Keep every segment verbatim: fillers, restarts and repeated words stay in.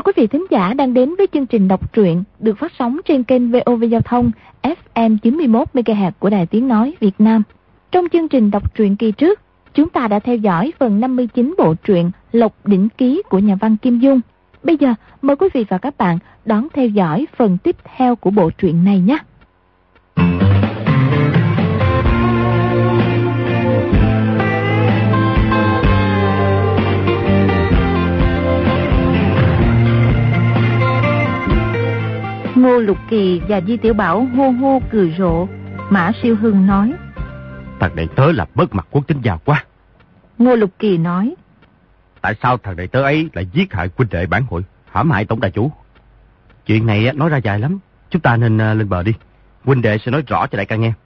quý vị thính giả đang đến với chương trình đọc truyện được phát sóng trên kênh vê o vê Giao thông ép em chín mươi mốt mê ga héc của Đài Tiếng Nói Việt Nam. Trong chương trình đọc truyện kỳ trước, chúng ta đã theo dõi phần năm mươi chín bộ truyện Lộc Đỉnh Ký của nhà văn Kim Dung. Bây giờ, mời quý vị và các bạn đón theo dõi phần tiếp theo của bộ truyện này nhé. Ngô Lục Kỳ và Di Tiểu Bảo hô hô cười rộ. Mã Siêu Hưng nói: Thằng đệ tớ là mất mặt quốc tính giàu quá. Ngô Lục Kỳ nói: Tại sao thằng đệ tớ ấy lại giết hại huynh đệ bản hội, hãm hại tổng đại chủ? Chuyện này nói ra dài lắm, chúng ta nên lên bờ đi. Huynh đệ sẽ nói rõ cho đại ca nghe.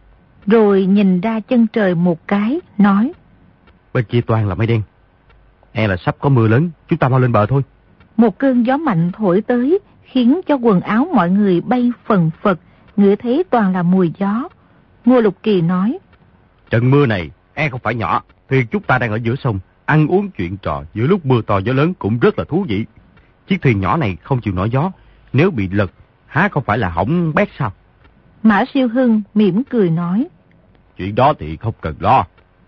Rồi nhìn ra chân trời một cái, nói: Bên kia toàn là mây đen, e là sắp có mưa lớn, chúng ta mau lên bờ thôi. Một cơn gió mạnh thổi tới, khiến cho quần áo mọi người bay phần phật, ngửi thấy toàn là mùi gió. Ngô Lục Kỳ nói: Trận mưa này e không phải nhỏ, thì chúng ta đang ở giữa sông, ăn uống chuyện trò giữa lúc mưa to gió lớn cũng rất là thú vị. Chiếc thuyền nhỏ này không chịu nổi gió, nếu bị lật há không phải là hỏng bét sao? Mã Siêu Hưng mỉm cười nói: Chuyện đó thì không cần lo.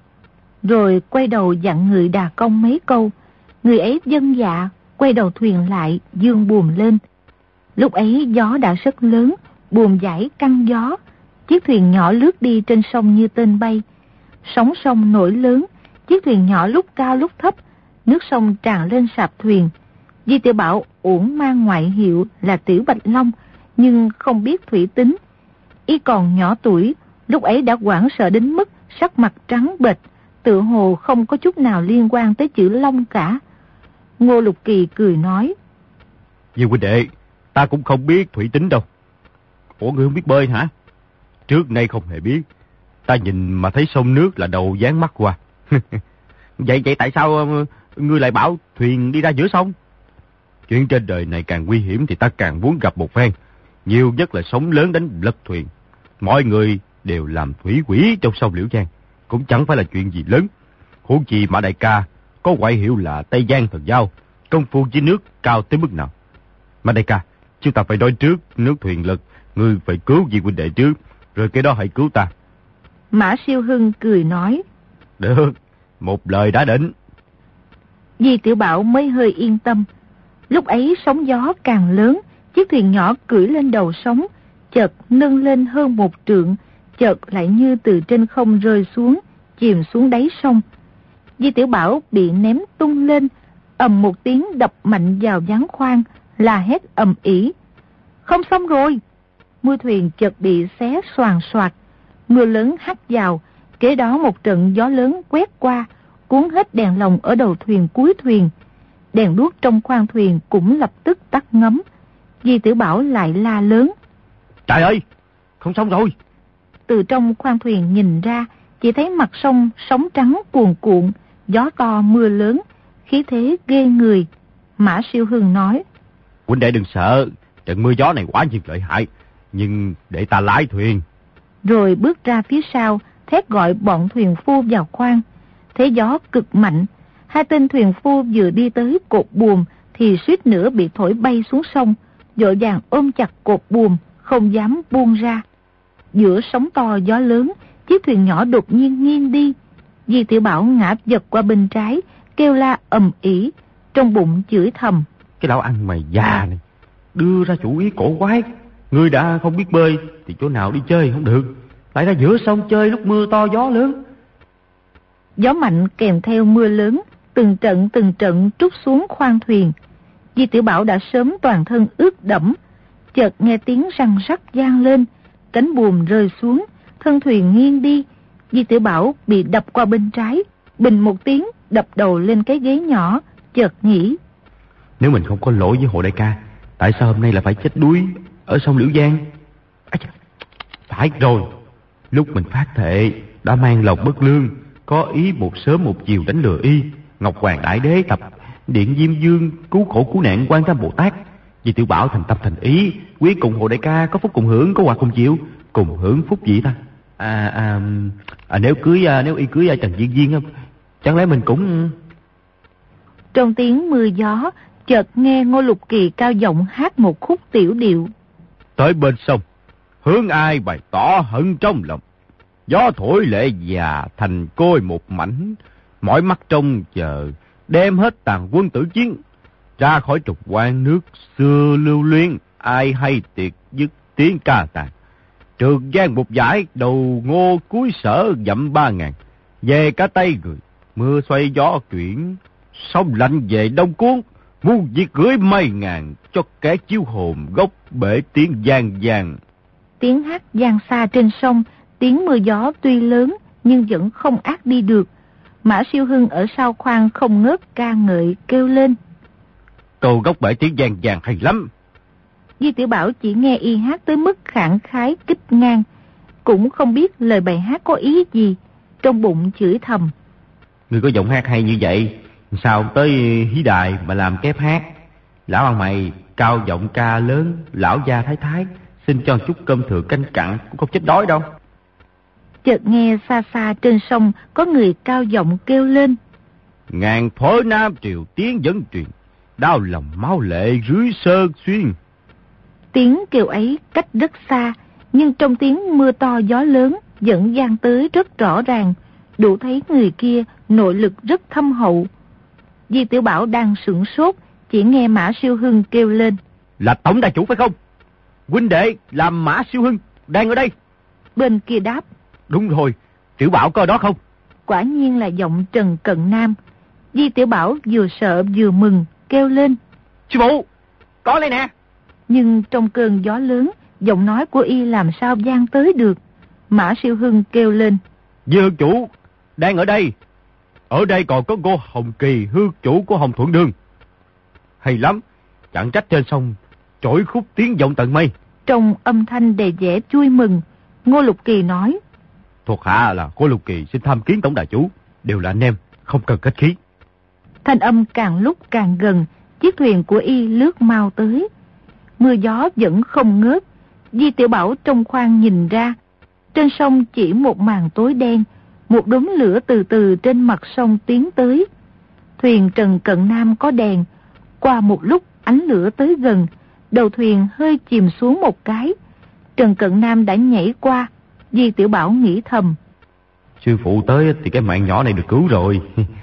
Rồi quay đầu dặn người đà công mấy câu. Người ấy vâng dạ, quay đầu thuyền lại, dương buồm lên. Lúc ấy gió đã rất lớn, buồm giải căng gió. Chiếc thuyền nhỏ lướt đi trên sông như tên bay. Sóng sông nổi lớn, chiếc thuyền nhỏ lúc cao lúc thấp, nước sông tràn lên sạp thuyền. Di Tiểu Bảo uổng mang ngoại hiệu là Tiểu Bạch Long, nhưng không biết thủy tính. Y còn nhỏ tuổi, lúc ấy đã hoảng sợ đến mức sắc mặt trắng bệch, tựa hồ không có chút nào liên quan tới chữ Long cả. Ngô Lục Kỳ cười nói: Dì huynh đệ, ta cũng không biết thủy tính đâu. Ủa, ngươi không biết bơi hả? Trước nay không hề biết. Ta nhìn mà thấy sông nước là đầu dán mắt qua. Vậy vậy tại sao ngươi lại bảo thuyền đi ra giữa sông? Chuyện trên đời này càng nguy hiểm thì ta càng muốn gặp một phen. Nhiều nhất là sóng lớn đánh lật thuyền. Mọi người đều làm thủy quỷ trong sông Liễu Giang, cũng chẳng phải là chuyện gì lớn. Huống chi Mã đại ca có ngoại hiệu là Tây Giang Thần Giao, công phu dưới nước cao tới mức nào. Mã đại ca, chúng ta phải nói trước, nước thuyền lật, ngươi phải cứu Di huynh đệ trước, rồi cái đó hãy cứu ta. Mã Siêu Hưng cười nói: Được, một lời đã định. Di Tiểu Bảo mới hơi yên tâm. Lúc ấy sóng gió càng lớn, chiếc thuyền nhỏ cưỡi lên đầu sóng, chợt nâng lên hơn một trượng, chợt lại như từ trên không rơi xuống, chìm xuống đáy sông. Di Tiểu Bảo bị ném tung lên, ầm một tiếng đập mạnh vào gián khoan, la hét ầm ĩ: Không xong rồi! Mui thuyền chợt bị xé xoàng xoạc, mưa lớn hắt vào, kế đó một trận gió lớn quét qua, cuốn hết đèn lồng ở đầu thuyền cuối thuyền. Đèn đuốc trong khoang thuyền cũng lập tức tắt ngấm. Di Tiểu Bảo lại la lớn: Trời ơi, không xong rồi! Từ trong khoang thuyền nhìn ra, chỉ thấy mặt sông sóng trắng cuồn cuộn, gió to mưa lớn, khí thế ghê người. Mã Siêu Hưng nói: Huynh đệ đừng sợ, trận mưa gió này quá nhiên lợi hại, nhưng để ta lái thuyền. Rồi bước ra phía sau, thét gọi bọn thuyền phu vào khoang. Thế gió cực mạnh, hai tên thuyền phu vừa đi tới cột buồm thì suýt nữa bị thổi bay xuống sông, vội vàng ôm chặt cột buồm, không dám buông ra. Giữa sóng to gió lớn, chiếc thuyền nhỏ đột nhiên nghiêng đi. Di Tiểu Bảo ngã giật qua bên trái, kêu la ầm ĩ, trong bụng chửi thầm: Cái lão ăn mày già này, đưa ra chủ ý cổ quái. Ngươi đã không biết bơi thì chỗ nào đi chơi không được, lại ra giữa sông chơi lúc mưa to gió lớn. Gió mạnh kèm theo mưa lớn, từng trận từng trận trút xuống khoang thuyền. Di Tiểu Bảo đã sớm toàn thân ướt đẫm, chợt nghe tiếng răng rắc vang lên, cánh buồm rơi xuống, thân thuyền nghiêng đi. Di Tiểu Bảo bị đập qua bên trái, bình một tiếng đập đầu lên cái ghế nhỏ, chợt nghĩ: Nếu mình không có lỗi với Hồ đại ca, tại sao hôm nay lại phải chết đuối ở sông Liễu Giang? À, phải rồi, lúc mình phát thệ đã mang lòng bất lương, có ý một sớm một chiều đánh lừa y. Ngọc Hoàng Đại Đế tập Điện Diêm Dương cứu khổ cứu nạn Quan Tham Bồ Tát. Vì Tiểu Bảo thành tâm thành ý, quý cùng Hồ đại ca có phúc cùng hưởng, có quà cùng chịu, cùng hưởng phúc gì ta? À, à, à nếu cưới à, nếu y cưới à, Trần Diên Diên, chẳng lẽ mình cũng... Trong tiếng mưa gió, chợt nghe Ngô Lục Kỳ cao giọng hát một khúc tiểu điệu. Tới bên sông, hướng ai bày tỏ hận trong lòng. Gió thổi lệ già thành côi một mảnh. Mỏi mắt trông chờ, đem hết tàn quân tử chiến. Ra khỏi trục quan nước xưa lưu luyến. Ai hay tiệt dứt tiếng ca tàn. Trường giang một giải, đầu ngô cuối sở dặm ba ngàn. Về cả tay người, mưa xoay gió chuyển. Sông lạnh về đông cuốn. Muôn việc gửi mây ngàn, cho kẻ chiêu hồn gốc bể tiếng giang giang. Tiếng hát vang xa trên sông, tiếng mưa gió tuy lớn nhưng vẫn không át đi được. Mã Siêu Hưng ở sau khoang không ngớt ca ngợi kêu lên. Câu gốc bể tiếng giang giang hay lắm. Di Tiểu Bảo chỉ nghe y hát tới mức khẳng khái kích ngang, cũng không biết lời bài hát có ý gì, trong bụng chửi thầm. Người có giọng hát hay như vậy, sao tới hí đài mà làm kép hát? Lão ăn mày cao giọng ca lớn, lão gia thái thái, xin cho chút cơm thừa canh cặn, cũng không chết đói đâu. Chợt nghe xa xa trên sông có người cao giọng kêu lên. Ngàn phối nam triều tiếng vẫn truyền, đau lòng máu lệ rưới sơn xuyên. Tiếng kêu ấy cách rất xa, nhưng trong tiếng mưa to gió lớn vẫn vang tới rất rõ ràng, đủ thấy người kia nội lực rất thâm hậu. Di Tiểu Bảo đang sửng sốt, chỉ nghe Mã Siêu Hưng kêu lên. Là tổng đại chủ phải không? Huynh đệ làm Mã Siêu Hưng đang ở đây. Bên kia đáp. Đúng rồi, Tiểu Bảo có ở đó không? Quả nhiên là giọng Trần Cận Nam. Di Tiểu Bảo vừa sợ vừa mừng, kêu lên. Sư phụ, có đây nè. Nhưng trong cơn gió lớn, giọng nói của y làm sao vang tới được. Mã Siêu Hưng kêu lên. Dư chủ đang ở đây. Ở đây còn có Ngô Hồng Kỳ, hương chủ của Hồng Thuận Đường. Hay lắm, chẳng trách trên sông trỗi khúc tiếng vọng tận mây. Trong âm thanh đầy vẻ vui mừng, Ngô Lục Kỳ nói. Thuộc hạ là Ngô Lục Kỳ xin tham kiến tổng đại chủ, đều là anh em, không cần khách khí. Thanh âm càng lúc càng gần, chiếc thuyền của y lướt mau tới. Mưa gió vẫn không ngớt. Di Tiểu Bảo trong khoang nhìn ra, trên sông chỉ một màn tối đen, một đốm lửa từ từ trên mặt sông tiến tới. Thuyền Trần Cận Nam có đèn, qua một lúc ánh lửa tới gần, đầu thuyền hơi chìm xuống một cái. Trần Cận Nam đã nhảy qua. Di Tiểu Bảo nghĩ thầm. Sư phụ tới thì cái mạng nhỏ này được cứu rồi.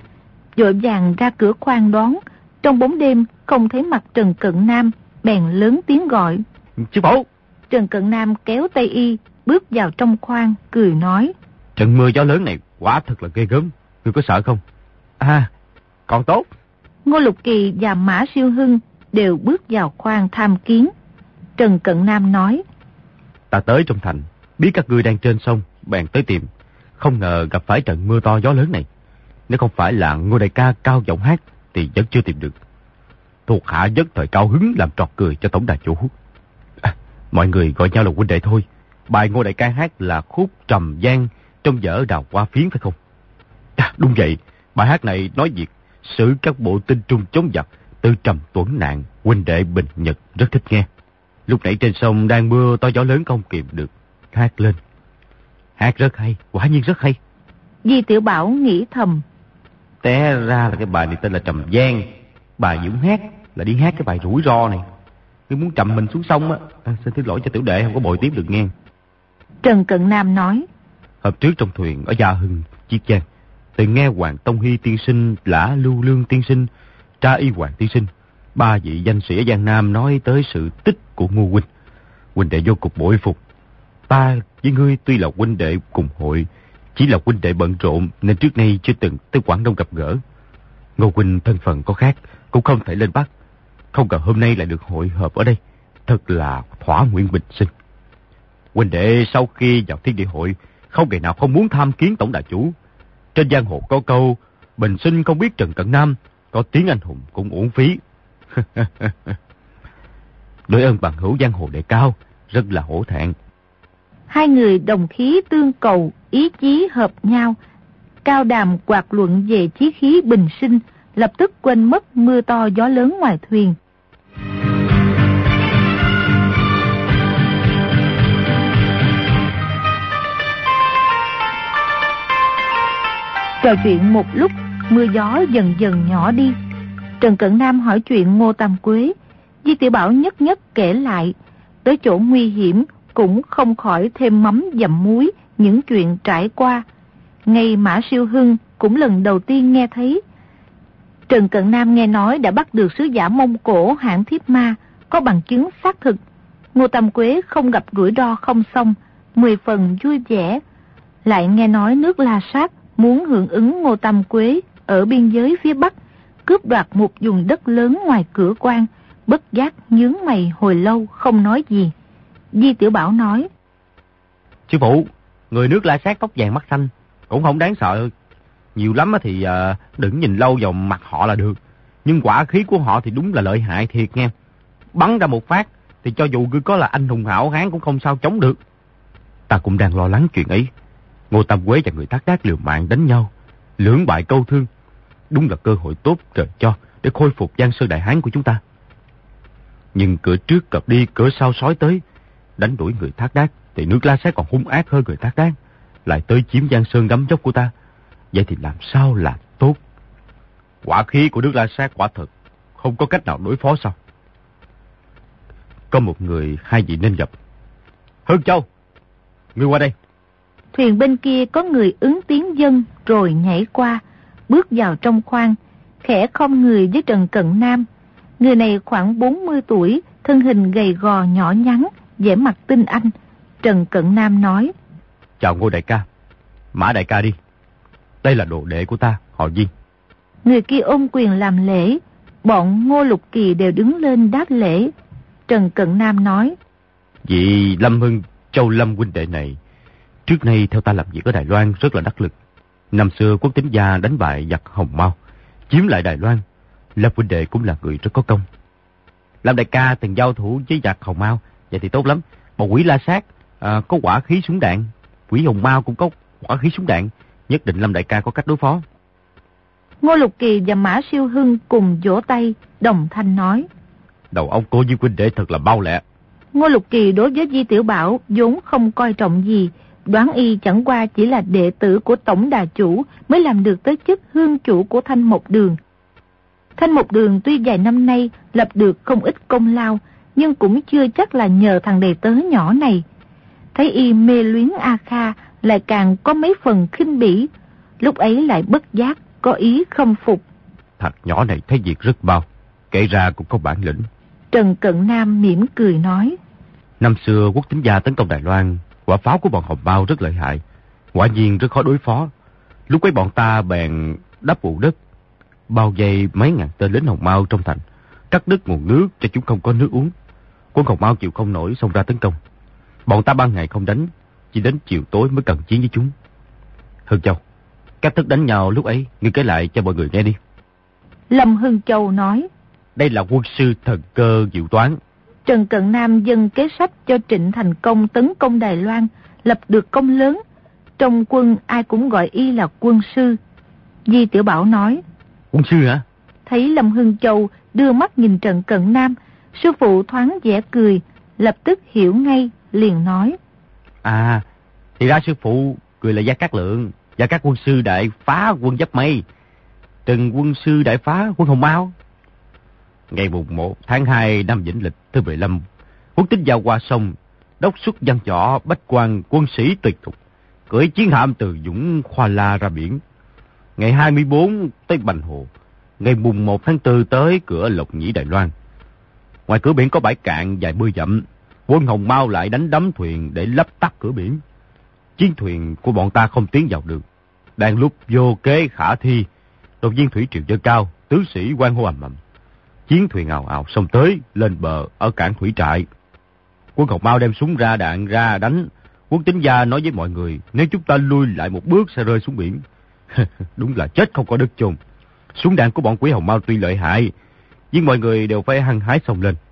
Vội vàng ra cửa khoang đón. Trong bóng đêm không thấy mặt Trần Cận Nam, bèn lớn tiếng gọi. Sư phụ! Trần Cận Nam kéo tay y, bước vào trong khoang, cười nói. Trận mưa gió lớn này quả thật là ghê gớm. Ngươi có sợ không? À, còn tốt. Ngô Lục Kỳ và Mã Siêu Hưng đều bước vào khoang tham kiến. Trần Cận Nam nói. Ta tới trong thành, biết các ngươi đang trên sông, bèn tới tìm. Không ngờ gặp phải trận mưa to gió lớn này. Nếu không phải là Ngô đại ca cao giọng hát thì vẫn chưa tìm được. Thuộc hạ nhất thời cao hứng làm trọt cười cho tổng đại chủ. À, mọi người gọi nhau là huynh đệ thôi. Bài Ngô đại ca hát là khúc Trầm Giang trong vở Đào Hoa Phiến phải không? À, đúng vậy, bài hát này nói việc xử các bộ tinh trung chống giặc, Tư Trầm tuẫn nạn, huynh đệ bình nhật, rất thích nghe. Lúc nãy trên sông đang mưa to gió lớn không kìm được, hát lên. Hát rất hay, quả nhiên rất hay. Di Tiểu Bảo nghĩ thầm. Té ra là cái bài này tên là Trầm Giang. Bài Dũng hát là đi hát cái bài rủi ro này. Nếu muốn trầm mình xuống sông á, à, xin thứ lỗi cho tiểu đệ không có bồi tiếp được nghe. Trần Cận Nam nói. Hôm trước trong thuyền ở Gia Hưng, Chiết Giang, từng nghe Hoàng Tông Hy tiên sinh, Lã Lưu Lương tiên sinh, Tra Y Hoàng tiên sinh, ba vị danh sĩ ở Giang Nam nói tới sự tích của Ngô huynh. Huynh đệ vô cùng bội phục. Ta với ngươi tuy là huynh đệ cùng hội, chỉ là huynh đệ bận rộn nên trước nay chưa từng tới Quảng Đông gặp gỡ. Ngô huynh thân phận có khác, cũng không thể lên Bắc. Không ngờ hôm nay lại được hội hợp ở đây, thật là thỏa nguyện bình sinh. Huynh đệ sau khi vào Thiên Địa Hội, không ngày nào không muốn tham kiến tổng đại chủ. Trên giang hồ có câu, bình sinh không biết Trần Cận Nam, có tiếng anh hùng cũng uổng phí. Đối ơn bằng hữu giang hồ đệ cao, rất là hổ thẹn. Hai người đồng khí tương cầu, ý chí hợp nhau, cao đàm quạt luận về chí khí bình sinh, lập tức quên mất mưa to gió lớn ngoài thuyền. Trò chuyện một lúc, mưa gió dần dần nhỏ đi. Trần Cận Nam hỏi chuyện Ngô Tam Quế. Di Tiểu Bảo nhất nhất kể lại. Tới chỗ nguy hiểm cũng không khỏi thêm mắm dặm muối những chuyện trải qua. Ngay Mã Siêu Hưng cũng lần đầu tiên nghe thấy. Trần Cận Nam nghe nói đã bắt được sứ giả Mông Cổ hãng Thiếp Ma, có bằng chứng xác thực. Ngô Tam Quế không gặp rủi ro không xong, mười phần vui vẻ. Lại nghe nói nước La Sát muốn hưởng ứng Ngô Tam Quế ở biên giới phía Bắc, cướp đoạt một vùng đất lớn ngoài cửa quan, bất giác nhướng mày hồi lâu không nói gì. Di Tiểu Bảo nói: Sư phụ, người nước La Sát tóc vàng mắt xanh cũng không đáng sợ. Nhiều lắm thì uh, đừng nhìn lâu vào mặt họ là được. Nhưng quả khí của họ thì đúng là lợi hại thiệt nghe. Bắn ra một phát thì cho dù cứ có là anh hùng hảo hán cũng không sao chống được. Ta cũng đang lo lắng chuyện ấy. Ngô Tam Quế và người Thác Đác liều mạng đánh nhau, lưỡng bại câu thương. Đúng là cơ hội tốt trời cho để khôi phục Giang Sơn Đại Hán của chúng ta. Nhưng cửa trước cập đi, cửa sau sói tới. Đánh đuổi người Thác Đác thì nước La Sát còn hung ác hơn người Thác Đác, lại tới chiếm Giang Sơn đấm dốc của ta. Vậy thì làm sao là tốt? Quả khí của nước La Sát quả thật không có cách nào đối phó sao? Có một người hai vị nên gặp. Hương Châu, ngươi qua đây. Thuyền bên kia có người ứng tiếng dân rồi nhảy qua, bước vào trong khoang, khẽ khom người với Trần Cận Nam. Người này khoảng bốn mươi tuổi, thân hình gầy gò nhỏ nhắn, vẻ mặt tinh anh. Trần Cận Nam nói: Chào Ngô đại ca. Mã đại ca đi. Đây là đồ đệ của ta, họ Viên. Người kia ôm quyền làm lễ. Bọn Ngô Lục Kỳ đều đứng lên đáp lễ. Trần Cận Nam nói: Vị Lâm Hưng Châu Lâm huynh đệ này trước nay theo ta làm việc ở Đài Loan rất là đắc lực. Năm xưa Quốc Tính Gia đánh bại giặc Hồng Mao, chiếm lại Đài Loan. Lâm huynh đệ cũng là người rất có công. Lâm đại ca từng giao thủ với giặc Hồng Mao, vậy thì tốt lắm. Bọn quỷ La Sát à, có quả khí súng đạn, quỷ Hồng Mao cũng có quả khí súng đạn, nhất định Lâm đại ca có cách đối phó. Ngô Lục Kỳ và Mã Siêu Hưng cùng vỗ tay, đồng thanh nói: Đầu óc cô với huynh đệ thật là bao lẹ. Ngô Lục Kỳ đối với Di Tiểu Bảo vốn không coi trọng gì, đoán y chẳng qua chỉ là đệ tử của tổng đà chủ mới làm được tới chức hương chủ của Thanh Mộc Đường. Thanh Mộc Đường tuy vài năm nay lập được không ít công lao, nhưng cũng chưa chắc là nhờ thằng đầy tớ nhỏ này. Thấy y mê luyến A Kha, lại càng có mấy phần khinh bỉ, lúc ấy lại bất giác có ý khâm phục. Thật nhỏ này thấy việc rất bao, kể ra cũng có bản lĩnh. Trần Cận Nam mỉm cười nói: Năm xưa Quốc Tính Gia tấn công Đài Loan, quả pháo của bọn Hồng Mao rất lợi hại, quả nhiên rất khó đối phó. Lúc ấy bọn ta bèn đắp vụ đất, bao vây mấy ngàn tên lính Hồng Mao trong thành, cắt đứt nguồn nước cho chúng không có nước uống. Quân Hồng Mao chịu không nổi xông ra tấn công. Bọn ta ban ngày không đánh, chỉ đến chiều tối mới cần chiến với chúng. Hưng Châu, cách thức đánh nhau lúc ấy, ngươi kể lại cho mọi người nghe đi. Lâm Hưng Châu nói: Đây là quân sư thần cơ diệu toán. Trần Cận Nam dâng kế sách cho Trịnh thành công tấn công Đài Loan, lập được công lớn. Trong quân ai cũng gọi y là quân sư. Di Tiểu Bảo nói: Quân sư hả? Thấy Lâm Hưng Châu đưa mắt nhìn Trần Cận Nam, sư phụ thoáng vẻ cười, lập tức hiểu ngay, liền nói: À, thì ra sư phụ cười là Gia Cát Lượng, Gia Cát quân sư đại phá quân Giáp Mây, Trần quân sư đại phá quân Hồng Mao. Ngày mùng một tháng hai năm Vĩnh Lịch thứ mười lăm, Quốc Tính Gia qua sông, đốc xuất văn võ bách quan quân sĩ tuyệt thục, cưỡi chiến hạm từ Dũng Khoa La ra biển. Ngày hai mươi bốn tới Bành Hồ, ngày mùng một tháng tư tới cửa Lộc Nhĩ Đài Loan. Ngoài cửa biển có bãi cạn dài mươi dặm, quân Hồng Mao lại đánh đắm thuyền để lấp tắt cửa biển. Chiến thuyền của bọn ta không tiến vào được. Đang lúc vô kế khả thi, đột nhiên thủy triều dâng cao, tứ sĩ hoan hô ầm ầm. Chiến thuyền ào ào xông tới lên bờ ở cảng thủy trại. Quân Hồng Mao đem súng ra đạn ra đánh. Quốc Tính Gia nói với mọi người, nếu chúng ta lui lại một bước sẽ rơi xuống biển. Đúng là chết không có đất chôn. Súng đạn của bọn quỷ Hồng Mao tuy lợi hại, nhưng mọi người đều phải hăng hái xông lên.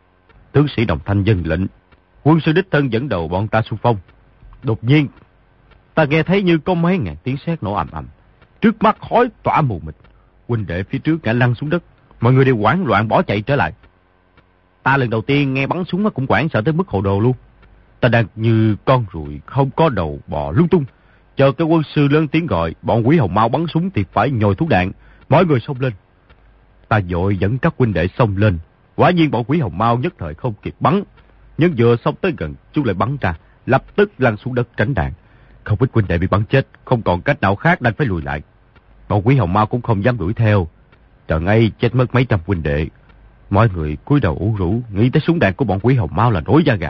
Tướng sĩ Đồng Thanh dâng lệnh, quân sư đích thân dẫn đầu bọn ta xung phong. Đột nhiên, ta nghe thấy như có mấy ngàn tiếng sét nổ ầm ầm, trước mắt khói tỏa mù mịt. Huynh đệ phía trước ngã lăn xuống đất, mọi người đều hoảng loạn bỏ chạy trở lại. Ta lần đầu tiên nghe bắn súng cũng hoảng sợ tới mức hồ đồ luôn. Ta đang như con ruồi không có đầu bò lung tung, chờ cái quân sư lớn tiếng gọi bọn quỷ Hồng Mao bắn súng thì phải nhồi thuốc đạn, mọi người xông lên. Ta vội dẫn các huynh đệ xông lên. Quả nhiên bọn Quỷ Hồng Mao nhất thời không kịp bắn, nhưng vừa xông tới gần chúng lại bắn ra, lập tức lăn xuống đất tránh đạn. Không ít huynh đệ bị bắn chết, không còn cách nào khác đành phải lùi lại. Bọn Quỷ Hồng Mao cũng không dám đuổi theo. Trời ngay chết mất mấy trăm huynh đệ. Mọi người cúi đầu ủ rũ, nghĩ tới súng đạn của bọn Quỷ Hồng Mao là nổi da gà.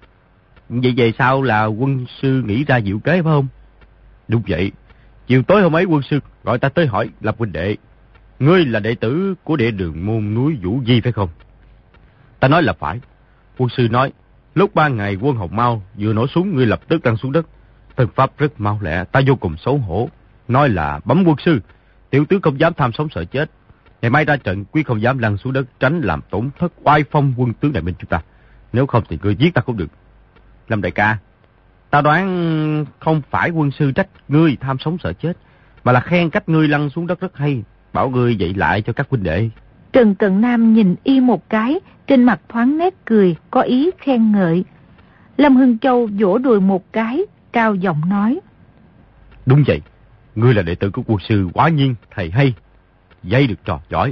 Vậy về sau là quân sư nghĩ ra diệu kế phải không? Đúng vậy. Chiều tối hôm ấy quân sư gọi ta tới hỏi Lập huynh đệ, ngươi là đệ tử của Địa Đường môn núi Vũ Di phải không? Ta nói là phải. Quân sư nói, lúc ba ngày quân Hồng Mao vừa nổ súng, ngươi lập tức lăn xuống đất. Thân pháp rất mau lẹ, ta vô cùng xấu hổ. Nói là bấm quân sư, tiểu tướng không dám tham sống sợ chết. Ngày mai ra trận quyết không dám lăn xuống đất, tránh làm tổn thất oai phong quân tướng đại minh chúng ta. Nếu không thì ngươi giết ta cũng được. Lâm đại ca, ta đoán không phải quân sư trách ngươi tham sống sợ chết, mà là khen cách ngươi lăn xuống đất rất hay, bảo ngươi dạy lại cho các huynh đệ. Trần Cận Nam nhìn y một cái, trên mặt thoáng nét cười, có ý khen ngợi. Lâm Hưng Châu vỗ đùi một cái, cao giọng nói. Đúng vậy, ngươi là đệ tử của quân sư, quả nhiên thầy hay, dạy được trò giỏi.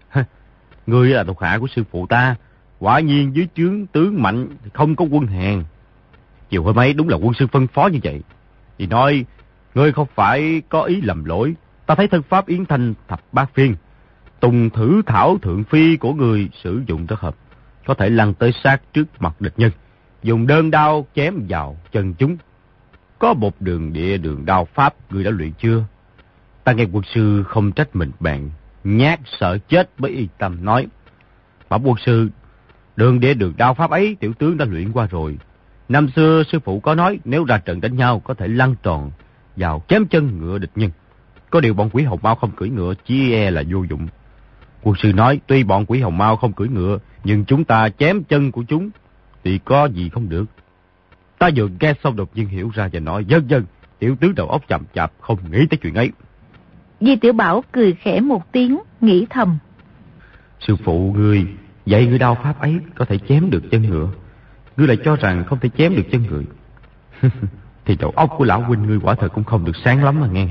Ngươi là thuộc hạ của sư phụ ta, quả nhiên dưới trướng tướng mạnh thì không có quân hèn. Chiều hôm ấy đúng là quân sư phân phó như vậy. Thì nói, ngươi không phải có ý lầm lỗi. Ta thấy thân pháp Yến Thanh thập bát phiên, Tùng Thử Thảo Thượng Phi của người sử dụng rất hợp. Có thể lăn tới sát trước mặt địch nhân, dùng đơn đao chém vào chân chúng. Có một đường địa đường đao pháp người đã luyện chưa? Ta nghe quân sư không trách mình bạn, nhát sợ chết mới yên tâm nói. Mà quân sư, đường địa đường đao pháp ấy tiểu tướng đã luyện qua rồi. Năm xưa sư phụ có nói nếu ra trận đánh nhau có thể lăn tròn vào chém chân ngựa địch nhân. Có điều bọn Quỷ Hồng Mao không cưỡi ngựa, chỉ e là vô dụng. Quân sư nói tuy bọn Quỷ Hồng Mao không cưỡi ngựa, nhưng chúng ta chém chân của chúng thì có gì không được. Ta vừa nghe xong đột nhiên hiểu ra và nói, dân dân, tiểu tướng đầu óc chậm chạp không nghĩ tới chuyện ấy. Di Tiểu Bảo cười khẽ một tiếng, nghĩ thầm. Sư phụ ngươi dạy ngươi đao pháp ấy có thể chém được chân ngựa, ngươi lại cho rằng không thể chém được chân người. Thì đầu óc của lão huynh ngươi quả thật cũng không được sáng lắm mà nghe.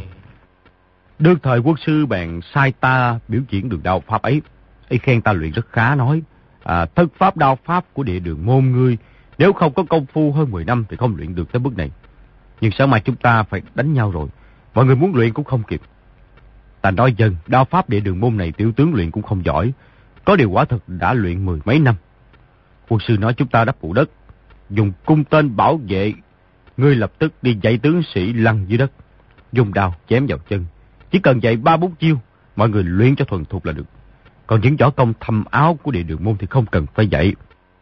Đương thời quốc sư bèn sai ta biểu diễn đường đao pháp ấy. Y khen ta luyện rất khá, nói à, thân pháp đao pháp của Địa Đường môn ngươi nếu không có công phu hơn mười năm thì không luyện được tới bước này. Nhưng sáng mai chúng ta phải đánh nhau rồi, mọi người muốn luyện cũng không kịp. Ta nói dần, đao pháp Địa Đường môn này tiểu tướng luyện cũng không giỏi, có điều quả thật đã luyện mười mấy năm. Quân sư nói chúng ta đắp phủ đất, dùng cung tên bảo vệ, ngươi lập tức đi dạy tướng sĩ lăn dưới đất, dùng đao chém vào chân. Chỉ cần dạy ba bốn chiêu, mọi người luyện cho thuần thục là được. Còn những võ công thâm áo của Địa Đường môn thì không cần phải dạy.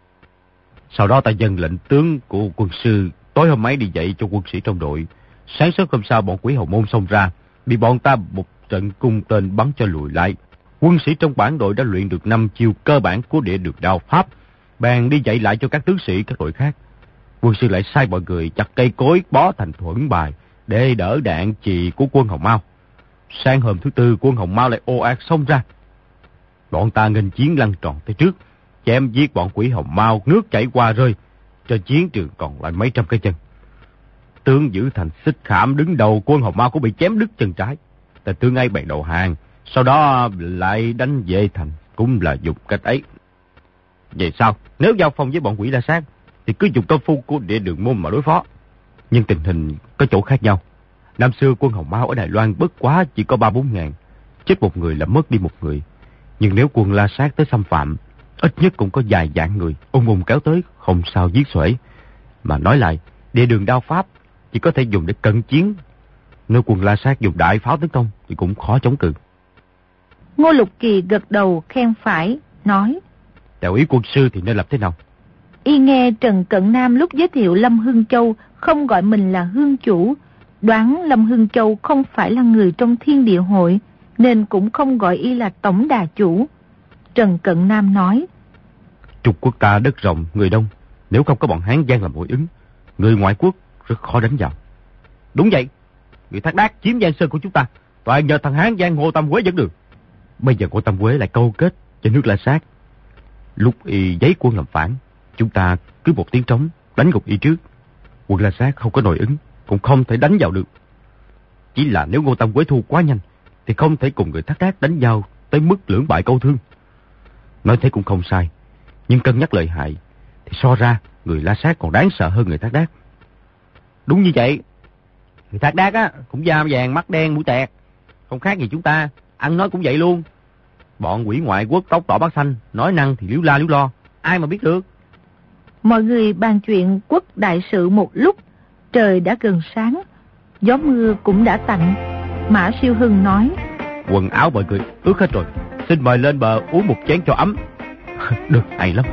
Sau đó ta dâng lệnh tướng của quân sư tối hôm ấy đi dạy cho quân sĩ trong đội. Sáng sớm hôm sau bọn Quỷ Hồng môn xông ra, bị bọn ta một trận cung tên bắn cho lùi lại. Quân sĩ trong bản đội đã luyện được năm chiêu cơ bản của Địa Đường đao pháp, bèn đi dạy lại cho các tướng sĩ các đội khác. Quân sư lại sai mọi người chặt cây cối bó thành thuẫn bài để đỡ đạn chì của quân Hồng Mao. Sáng hôm thứ tư, quân Hồng Mao lại ồ ạt xông ra. Bọn ta nghênh chiến lăn tròn tới trước, chém giết bọn Quỷ Hồng Mao, nước chảy qua rơi. Trên chiến trường còn lại mấy trăm cái chân. Tướng giữ thành Xích Khảm đứng đầu quân Hồng Mao cũng bị chém đứt chân trái. Tên tướng ấy bèn đầu hàng, sau đó lại đánh về thành, cũng là dùng cách ấy. Vậy sao? Nếu giao phong với bọn Quỷ La Sát thì cứ dùng công phu của Địa Đường môn mà đối phó. Nhưng tình hình có chỗ khác nhau. Năm xưa quân Hồng Mao ở Đài Loan bất quá chỉ có ba bốn ngàn, chết một người là mất đi một người. Nhưng nếu quân La Sát tới xâm phạm, ít nhất cũng có vài vạn người ung ung kéo tới, không sao giết xuể. Mà nói lại, Địa Đường đao pháp chỉ có thể dùng để cận chiến. Nếu quân La Sát dùng đại pháo tấn công thì cũng khó chống cự. Ngô Lục Kỳ gật đầu khen phải, nói. Theo ý quân sư thì nên làm thế nào? Y nghe Trần Cận Nam lúc giới thiệu Lâm Hưng Châu không gọi mình là hương chủ, đoán Lâm Hưng Châu không phải là người trong Thiên Địa hội, nên cũng không gọi y là tổng đà chủ. Trần Cận Nam nói. Trung quốc ta đất rộng, người đông, nếu không có bọn Hán Giang làm hội ứng, người ngoại quốc rất khó đánh vào. Đúng vậy, người Thác Đác chiếm Giang Sơn của chúng ta, toàn nhờ thằng Hán Giang Ngô Tam Quế dẫn đường. Bây giờ Ngô Tam Quế lại câu kết cho nước La Sát. Lúc y giấy quân làm phản, chúng ta cứ một tiếng trống đánh gục y trước. Quân La Sát không có nội ứng, cũng không thể đánh vào được. Chỉ là nếu Ngô Tam Quế thu quá nhanh thì không thể cùng người Thác Đác đánh nhau tới mức lưỡng bại câu thương. Nói thế cũng không sai, nhưng cân nhắc lợi hại thì so ra người La Sát còn đáng sợ hơn người Thác Đác. Đúng như vậy. Người Thác Đác á cũng da vàng mắt đen mũi tẹt, không khác gì chúng ta, ăn nói cũng vậy luôn. Bọn quỷ ngoại quốc tóc đỏ mắt xanh, nói năng thì liếu la liếu lo, ai mà biết được. Mọi người bàn chuyện quốc đại sự một lúc, trời đã gần sáng, gió mưa cũng đã tạnh. Mã Siêu Hưng nói: Quần áo mọi người ướt hết rồi, xin mời lên bờ uống một chén cho ấm. Được, hay lắm.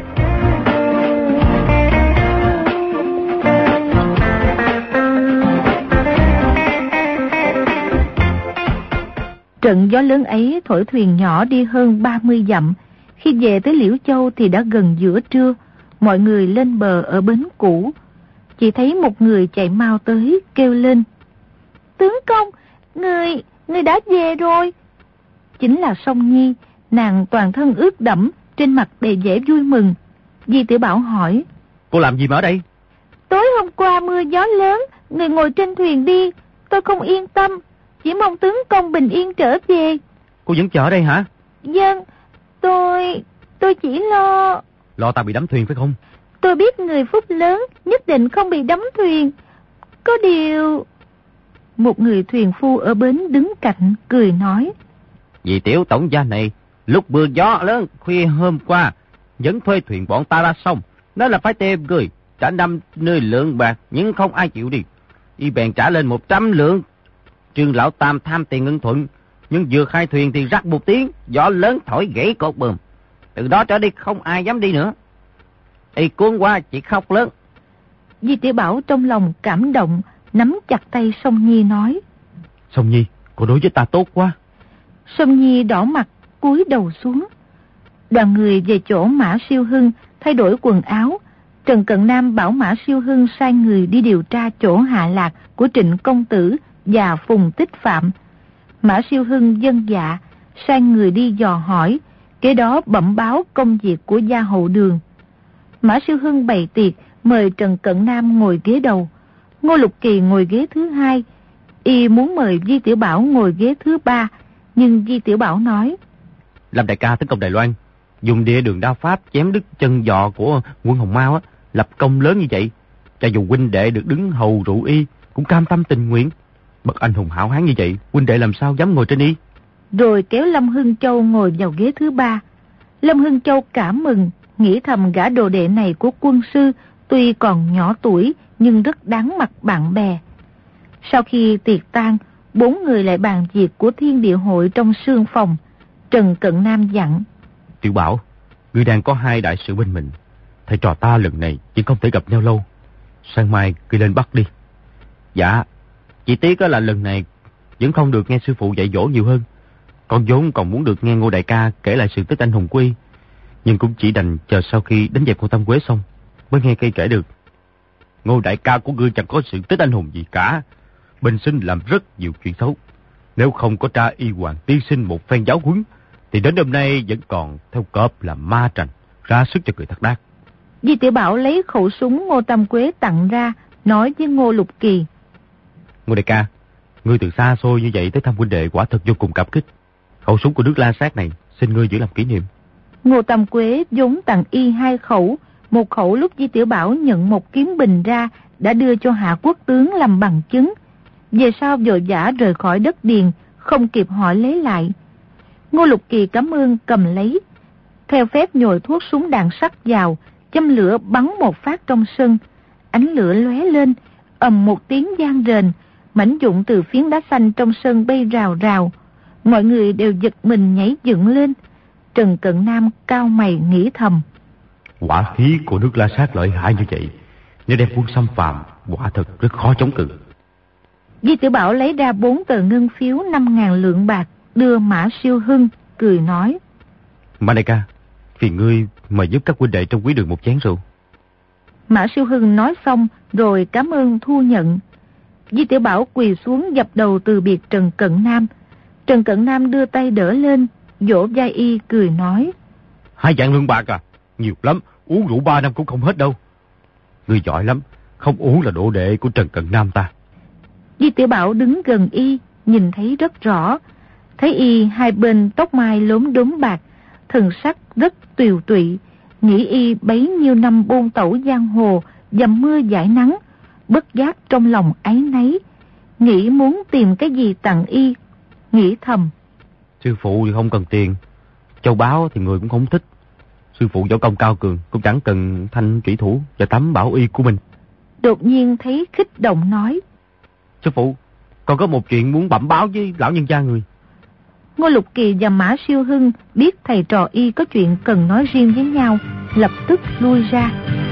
Trận gió lớn ấy thổi thuyền nhỏ đi hơn ba mươi dặm. Khi về tới Liễu Châu thì đã gần giữa trưa. Mọi người lên bờ ở bến cũ. Chỉ thấy một người chạy mau tới, kêu lên: Tướng công, người, người đã về rồi. Chính là Song Nhi. Nàng toàn thân ướt đẫm, trên mặt đầy vẻ vui mừng. Di Tiểu Bảo hỏi: Cô làm gì mà ở đây? Tối hôm qua mưa gió lớn, người ngồi trên thuyền đi. Tôi không yên tâm, chỉ mong tướng công bình yên trở về. Cô vẫn chờ ở đây hả? Vâng, tôi... tôi chỉ lo... Lo ta bị đắm thuyền phải không? Tôi biết người phúc lớn nhất định không bị đắm thuyền. Có điều... Một người thuyền phu ở bến đứng cạnh, cười nói: Vì tiểu tổng gia này, lúc mưa gió lớn khuya hôm qua, vẫn thuê thuyền bọn ta ra sông. Nói là phải tìm người, trả năm mươi lượng bạc, nhưng không ai chịu đi. Y bèn trả lên một trăm lượng. Trương lão tam tham tiền ưng thuận, nhưng vừa khai thuyền thì rắc một tiếng, gió lớn thổi gãy cột buồm. Từ đó trở đi không ai dám đi nữa. Y cuốn qua chỉ khóc lớn. Di Tiểu Bảo trong lòng cảm động, nắm chặt tay Song Nhi nói: Song Nhi, cô đối với ta tốt quá. Song Nhi đỏ mặt, cúi đầu xuống. Đoàn người về chỗ Mã Siêu Hưng thay đổi quần áo. Trần Cận Nam bảo Mã Siêu Hưng sai người đi điều tra chỗ hạ lạc của Trịnh Công Tử và Phùng Tích Phạm. Mã Siêu Hưng vâng dạ, sai người đi dò hỏi, kế đó bẩm báo công việc của gia hậu Đường. Mã Siêu Hưng bày tiệc, mời Trần Cận Nam ngồi ghế đầu, Ngô Lục Kỳ ngồi ghế thứ hai. Y muốn mời Di Tiểu Bảo ngồi ghế thứ ba, nhưng Di Tiểu Bảo nói: Làm đại ca tấn công Đài Loan, dùng địa đường đao pháp chém đứt chân giò của quân Hồng Mao á, lập công lớn như vậy, cho dù huynh đệ được đứng hầu rượu y cũng cam tâm tình nguyện. Bậc anh hùng hảo hán như vậy, huynh đệ làm sao dám ngồi trên y? Rồi kéo Lâm Hưng Châu ngồi vào ghế thứ ba. Lâm Hưng Châu cảm mừng, nghĩ thầm gã đồ đệ này của quân sư tuy còn nhỏ tuổi nhưng rất đáng mặt bạn bè. Sau khi tiệc tan, bốn người lại bàn việc của Thiên Địa Hội trong sương phòng. Trần Cận Nam dặn: Tiểu Bảo, ngươi đang có hai đại sự bên mình, thầy trò ta lần này chỉ không thể gặp nhau lâu. Sáng mai ngươi lên Bắc đi. Dạ, chỉ tiếc là lần này vẫn không được nghe sư phụ dạy dỗ nhiều hơn. Con vốn còn muốn được nghe Ngô đại ca kể lại sự tích anh hùng quy, nhưng cũng chỉ đành chờ sau khi đánh dẹp con Tâm Quế xong mới nghe cây kể được. Ngô đại ca của ngươi chẳng có sự tích anh hùng gì cả, bình sinh làm rất nhiều chuyện xấu. Nếu không có tra y hoàng tiên sinh một phen giáo huấn, thì đến hôm nay vẫn còn theo cọp làm ma trành, ra sức cho người Thác Đác. Di Tiểu Bảo lấy khẩu súng Ngô Tâm Quế tặng ra, nói với Ngô Lục Kỳ: Ngô đại ca, ngươi từ xa xôi như vậy tới thăm huynh đệ quả thật vô cùng cảm kích. Khẩu súng của nước La Sát này xin ngươi giữ làm kỷ niệm. Ngô Tâm Quế vốn tặng y hai khẩu, một khẩu lúc Di Tiểu Bảo nhận một kiếm bình ra đã đưa cho Hạ Quốc tướng làm bằng chứng. Về sau vội vã rời khỏi đất Điền, không kịp hỏi lấy lại. Ngô Lục Kỳ cảm ơn cầm lấy, theo phép nhồi thuốc súng đạn sắt vào, châm lửa bắn một phát trong sân. Ánh lửa lóe lên, ầm một tiếng vang rền, mảnh vụn từ phiến đá xanh trong sân bay rào rào. Mọi người đều giật mình nhảy dựng lên. Trần Cận Nam cau mày nghĩ thầm: Quả khí của nước La Sát lợi hại như vậy, nếu đem quân xâm phạm, quả thật rất khó chống cự. Di Tiểu Bảo lấy ra bốn tờ ngân phiếu năm ngàn lượng bạc, đưa Mã Siêu Hưng, cười nói: Mã đại ca, phiền ngươi mời giúp các huynh đệ trong quý đường một chén rượu. Mã Siêu Hưng nói xong rồi cảm ơn thu nhận. Di Tiểu Bảo quỳ xuống dập đầu từ biệt Trần Cận Nam. Trần Cận Nam đưa tay đỡ lên, vỗ vai y cười nói: Hai vạn lượng bạc à? Nhiều lắm, uống rượu ba năm cũng không hết đâu. Ngươi giỏi lắm, không uống là đồ đệ của Trần Cận Nam ta. Di Tiểu Bảo đứng gần y, nhìn thấy rất rõ. Thấy y hai bên tóc mai lốm đốm bạc, thần sắc rất tiều tụy, nghĩ y bấy nhiêu năm buôn tẩu giang hồ, dầm mưa dãi nắng, bất giác trong lòng áy náy, nghĩ muốn tìm cái gì tặng y, nghĩ thầm. Sư phụ thì không cần tiền, châu báu thì người cũng không thích. Sư phụ võ công cao cường, cũng chẳng cần thanh trủy thủ và tấm bảo y của mình. Đột nhiên thấy kích động nói. Sư phụ, con có một chuyện muốn bẩm báo với lão nhân gia người. Ngô Lục Kỳ và Mã Siêu Hưng biết thầy trò y có chuyện cần nói riêng với nhau, lập tức lui ra.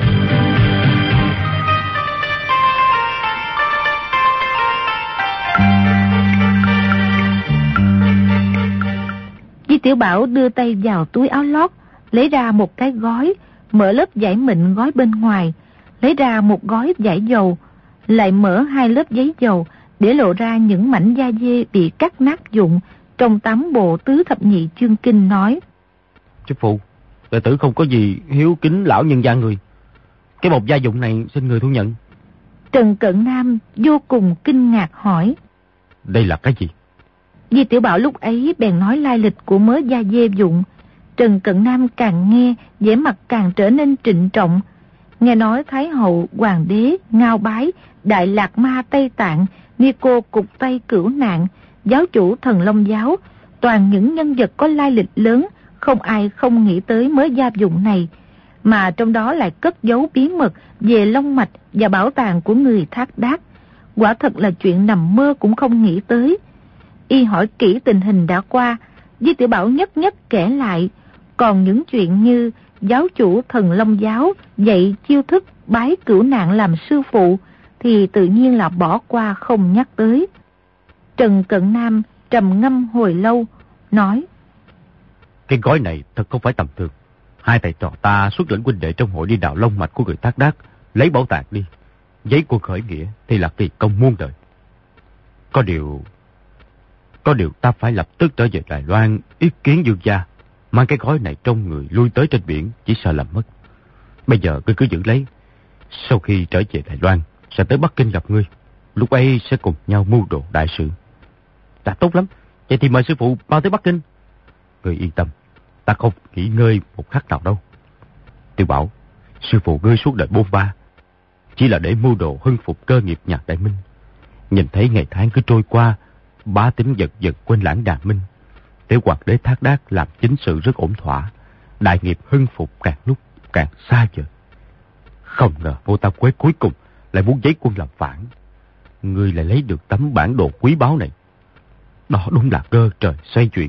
Di Tiểu Bảo đưa tay vào túi áo lót, lấy ra một cái gói, mở lớp vải mịn gói bên ngoài, lấy ra một gói vải dầu, lại mở hai lớp giấy dầu để lộ ra những mảnh da dê bị cắt nát vụn trong tám bộ tứ thập nhị chương kinh, nói. Sư phụ, đệ tử không có gì hiếu kính lão nhân gia người. Cái bọc gia dụng này xin người thu nhận. Trần Cận Nam vô cùng kinh ngạc hỏi. Đây là cái gì? Di Tiểu Bảo lúc ấy bèn nói lai lịch của mớ da dê vụn. Trần Cận Nam càng nghe, vẻ mặt càng trở nên trịnh trọng. Nghe nói Thái Hậu, Hoàng đế, Ngao Bái, Đại Lạc Ma Tây Tạng, Ni Cô Cục Tây Cửu Nạn, giáo chủ Thần Long Giáo, toàn những nhân vật có lai lịch lớn, không ai không nghĩ tới mớ da vụn này, mà trong đó lại cất giấu bí mật về long mạch và bảo tàng của người Thác Đác. Quả thật là chuyện nằm mơ cũng không nghĩ tới. Y hỏi kỹ tình hình đã qua, Di Tiểu Bảo nhất nhất kể lại, còn những chuyện như giáo chủ Thần Long Giáo dạy chiêu thức bái Cửu Nạn làm sư phụ thì tự nhiên là bỏ qua không nhắc tới. Trần Cận Nam trầm ngâm hồi lâu, nói. Cái gói này thật không phải tầm thường. Hai thầy trò ta xuất lĩnh huynh đệ trong hội đi đào long mạch của người Thác Đác, lấy bảo tàng đi. Giấy của khởi nghĩa thì là kỳ công muôn đời. Có điều... Có điều ta phải lập tức trở về Đài Loan ý kiến dương gia, mang cái gói này trong người lui tới trên biển, chỉ sợ làm mất. Bây giờ ngươi cứ giữ lấy. Sau khi trở về Đài Loan, sẽ tới Bắc Kinh gặp ngươi. Lúc ấy sẽ cùng nhau mưu đồ đại sự. Đã tốt lắm. Vậy thì mời sư phụ bao tới Bắc Kinh. Ngươi yên tâm, ta không nghỉ ngơi một khắc nào đâu. Tiểu Bảo, sư phụ ngươi suốt đời bôn ba, chỉ là để mưu đồ hưng phục cơ nghiệp nhà Đại Minh. Nhìn thấy ngày tháng cứ trôi qua, bá tính giật giật quên lãng Đà Minh. Tiểu Hoàng đế Thác Đác làm chính sự rất ổn thỏa, đại nghiệp hưng phục càng lúc càng xa vời. Không ngờ Vô Tam Quế cuối cùng lại muốn giấy quân làm phản. Ngươi lại lấy được tấm bản đồ quý báu này. Đó đúng là cơ trời xoay chuyển.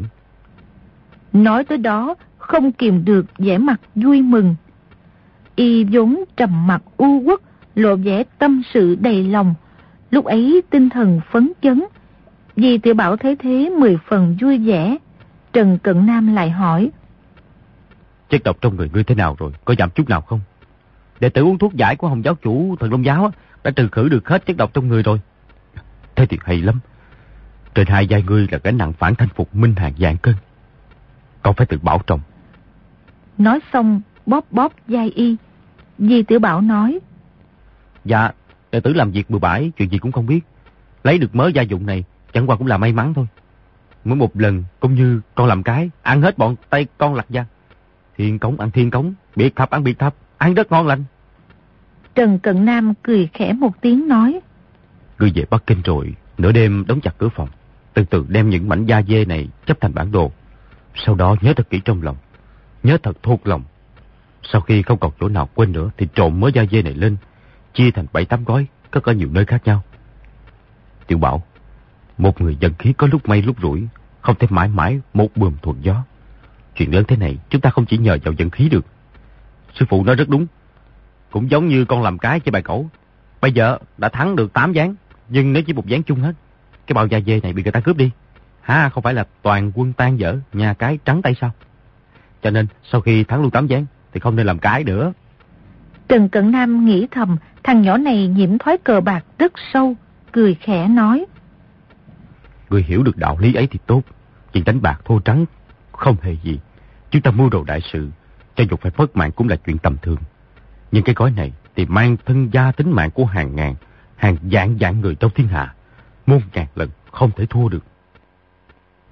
Nói tới đó không kìm được vẻ mặt vui mừng. Y vốn trầm mặt u uất, lộ vẻ tâm sự đầy lòng, lúc ấy tinh thần phấn chấn. Di Tiểu Bảo thấy thế mười phần vui vẻ. Trần Cận Nam lại hỏi. Chất độc trong người ngươi thế nào rồi, có giảm chút nào không? Đệ tử uống thuốc giải của Hồng giáo chủ Thần Long Giáo đã trừ khử được hết chất độc trong người rồi. Thế thì hay lắm. Trên hai vai ngươi là gánh nặng phản thanh phục minh hàng vạn cân, con phải tự bảo trọng. Nói xong bóp bóp vai y. Di Tiểu Bảo nói. Dạ, đệ tử làm việc bừa bãi, chuyện gì cũng không biết. Lấy được mớ gia dụng này chẳng qua cũng là may mắn thôi. Mỗi một lần cũng như con làm cái, ăn hết bọn tay con lặt vặt. Thiên cống ăn thiên cống, biệt thập ăn biệt thập, ăn rất ngon lành. Trần Cận Nam cười khẽ một tiếng nói. Ngươi về Bắc Kinh rồi, nửa đêm đóng chặt cửa phòng, từ từ đem những mảnh da dê này chấp thành bản đồ. Sau đó nhớ thật kỹ trong lòng, nhớ thật thuộc lòng. Sau khi không còn chỗ nào quên nữa thì trộn mớ da dê này lên, chia thành bảy tám gói, cất ở nhiều nơi khác nhau. Tiểu Bảo, một người vận khí có lúc may lúc rủi, không thể mãi mãi một buồm thuận gió. Chuyện lớn thế này chúng ta không chỉ nhờ vào vận khí được. Sư phụ nói rất đúng. Cũng giống như con làm cái chơi bài cẩu, bây giờ đã thắng được tám ván, nhưng nếu chỉ một ván chung hết, cái bao da dê này bị người ta cướp đi, hả, không phải là toàn quân tan vỡ, nhà cái trắng tay sao? Cho nên sau khi thắng luôn tám ván thì không nên làm cái nữa. Trần Cận Nam nghĩ thầm, thằng nhỏ này nhiễm thói cờ bạc rất sâu, cười khẽ nói. Người hiểu được đạo lý ấy thì tốt. Chuyện đánh bạc thua trắng không hề gì. Chúng ta mưu đồ đại sự, cho dù phải mất mạng cũng là chuyện tầm thường. Nhưng cái gói này thì mang thân gia tính mạng của hàng ngàn, hàng vạn vạn người trong thiên hạ, muôn ngàn lần không thể thua được.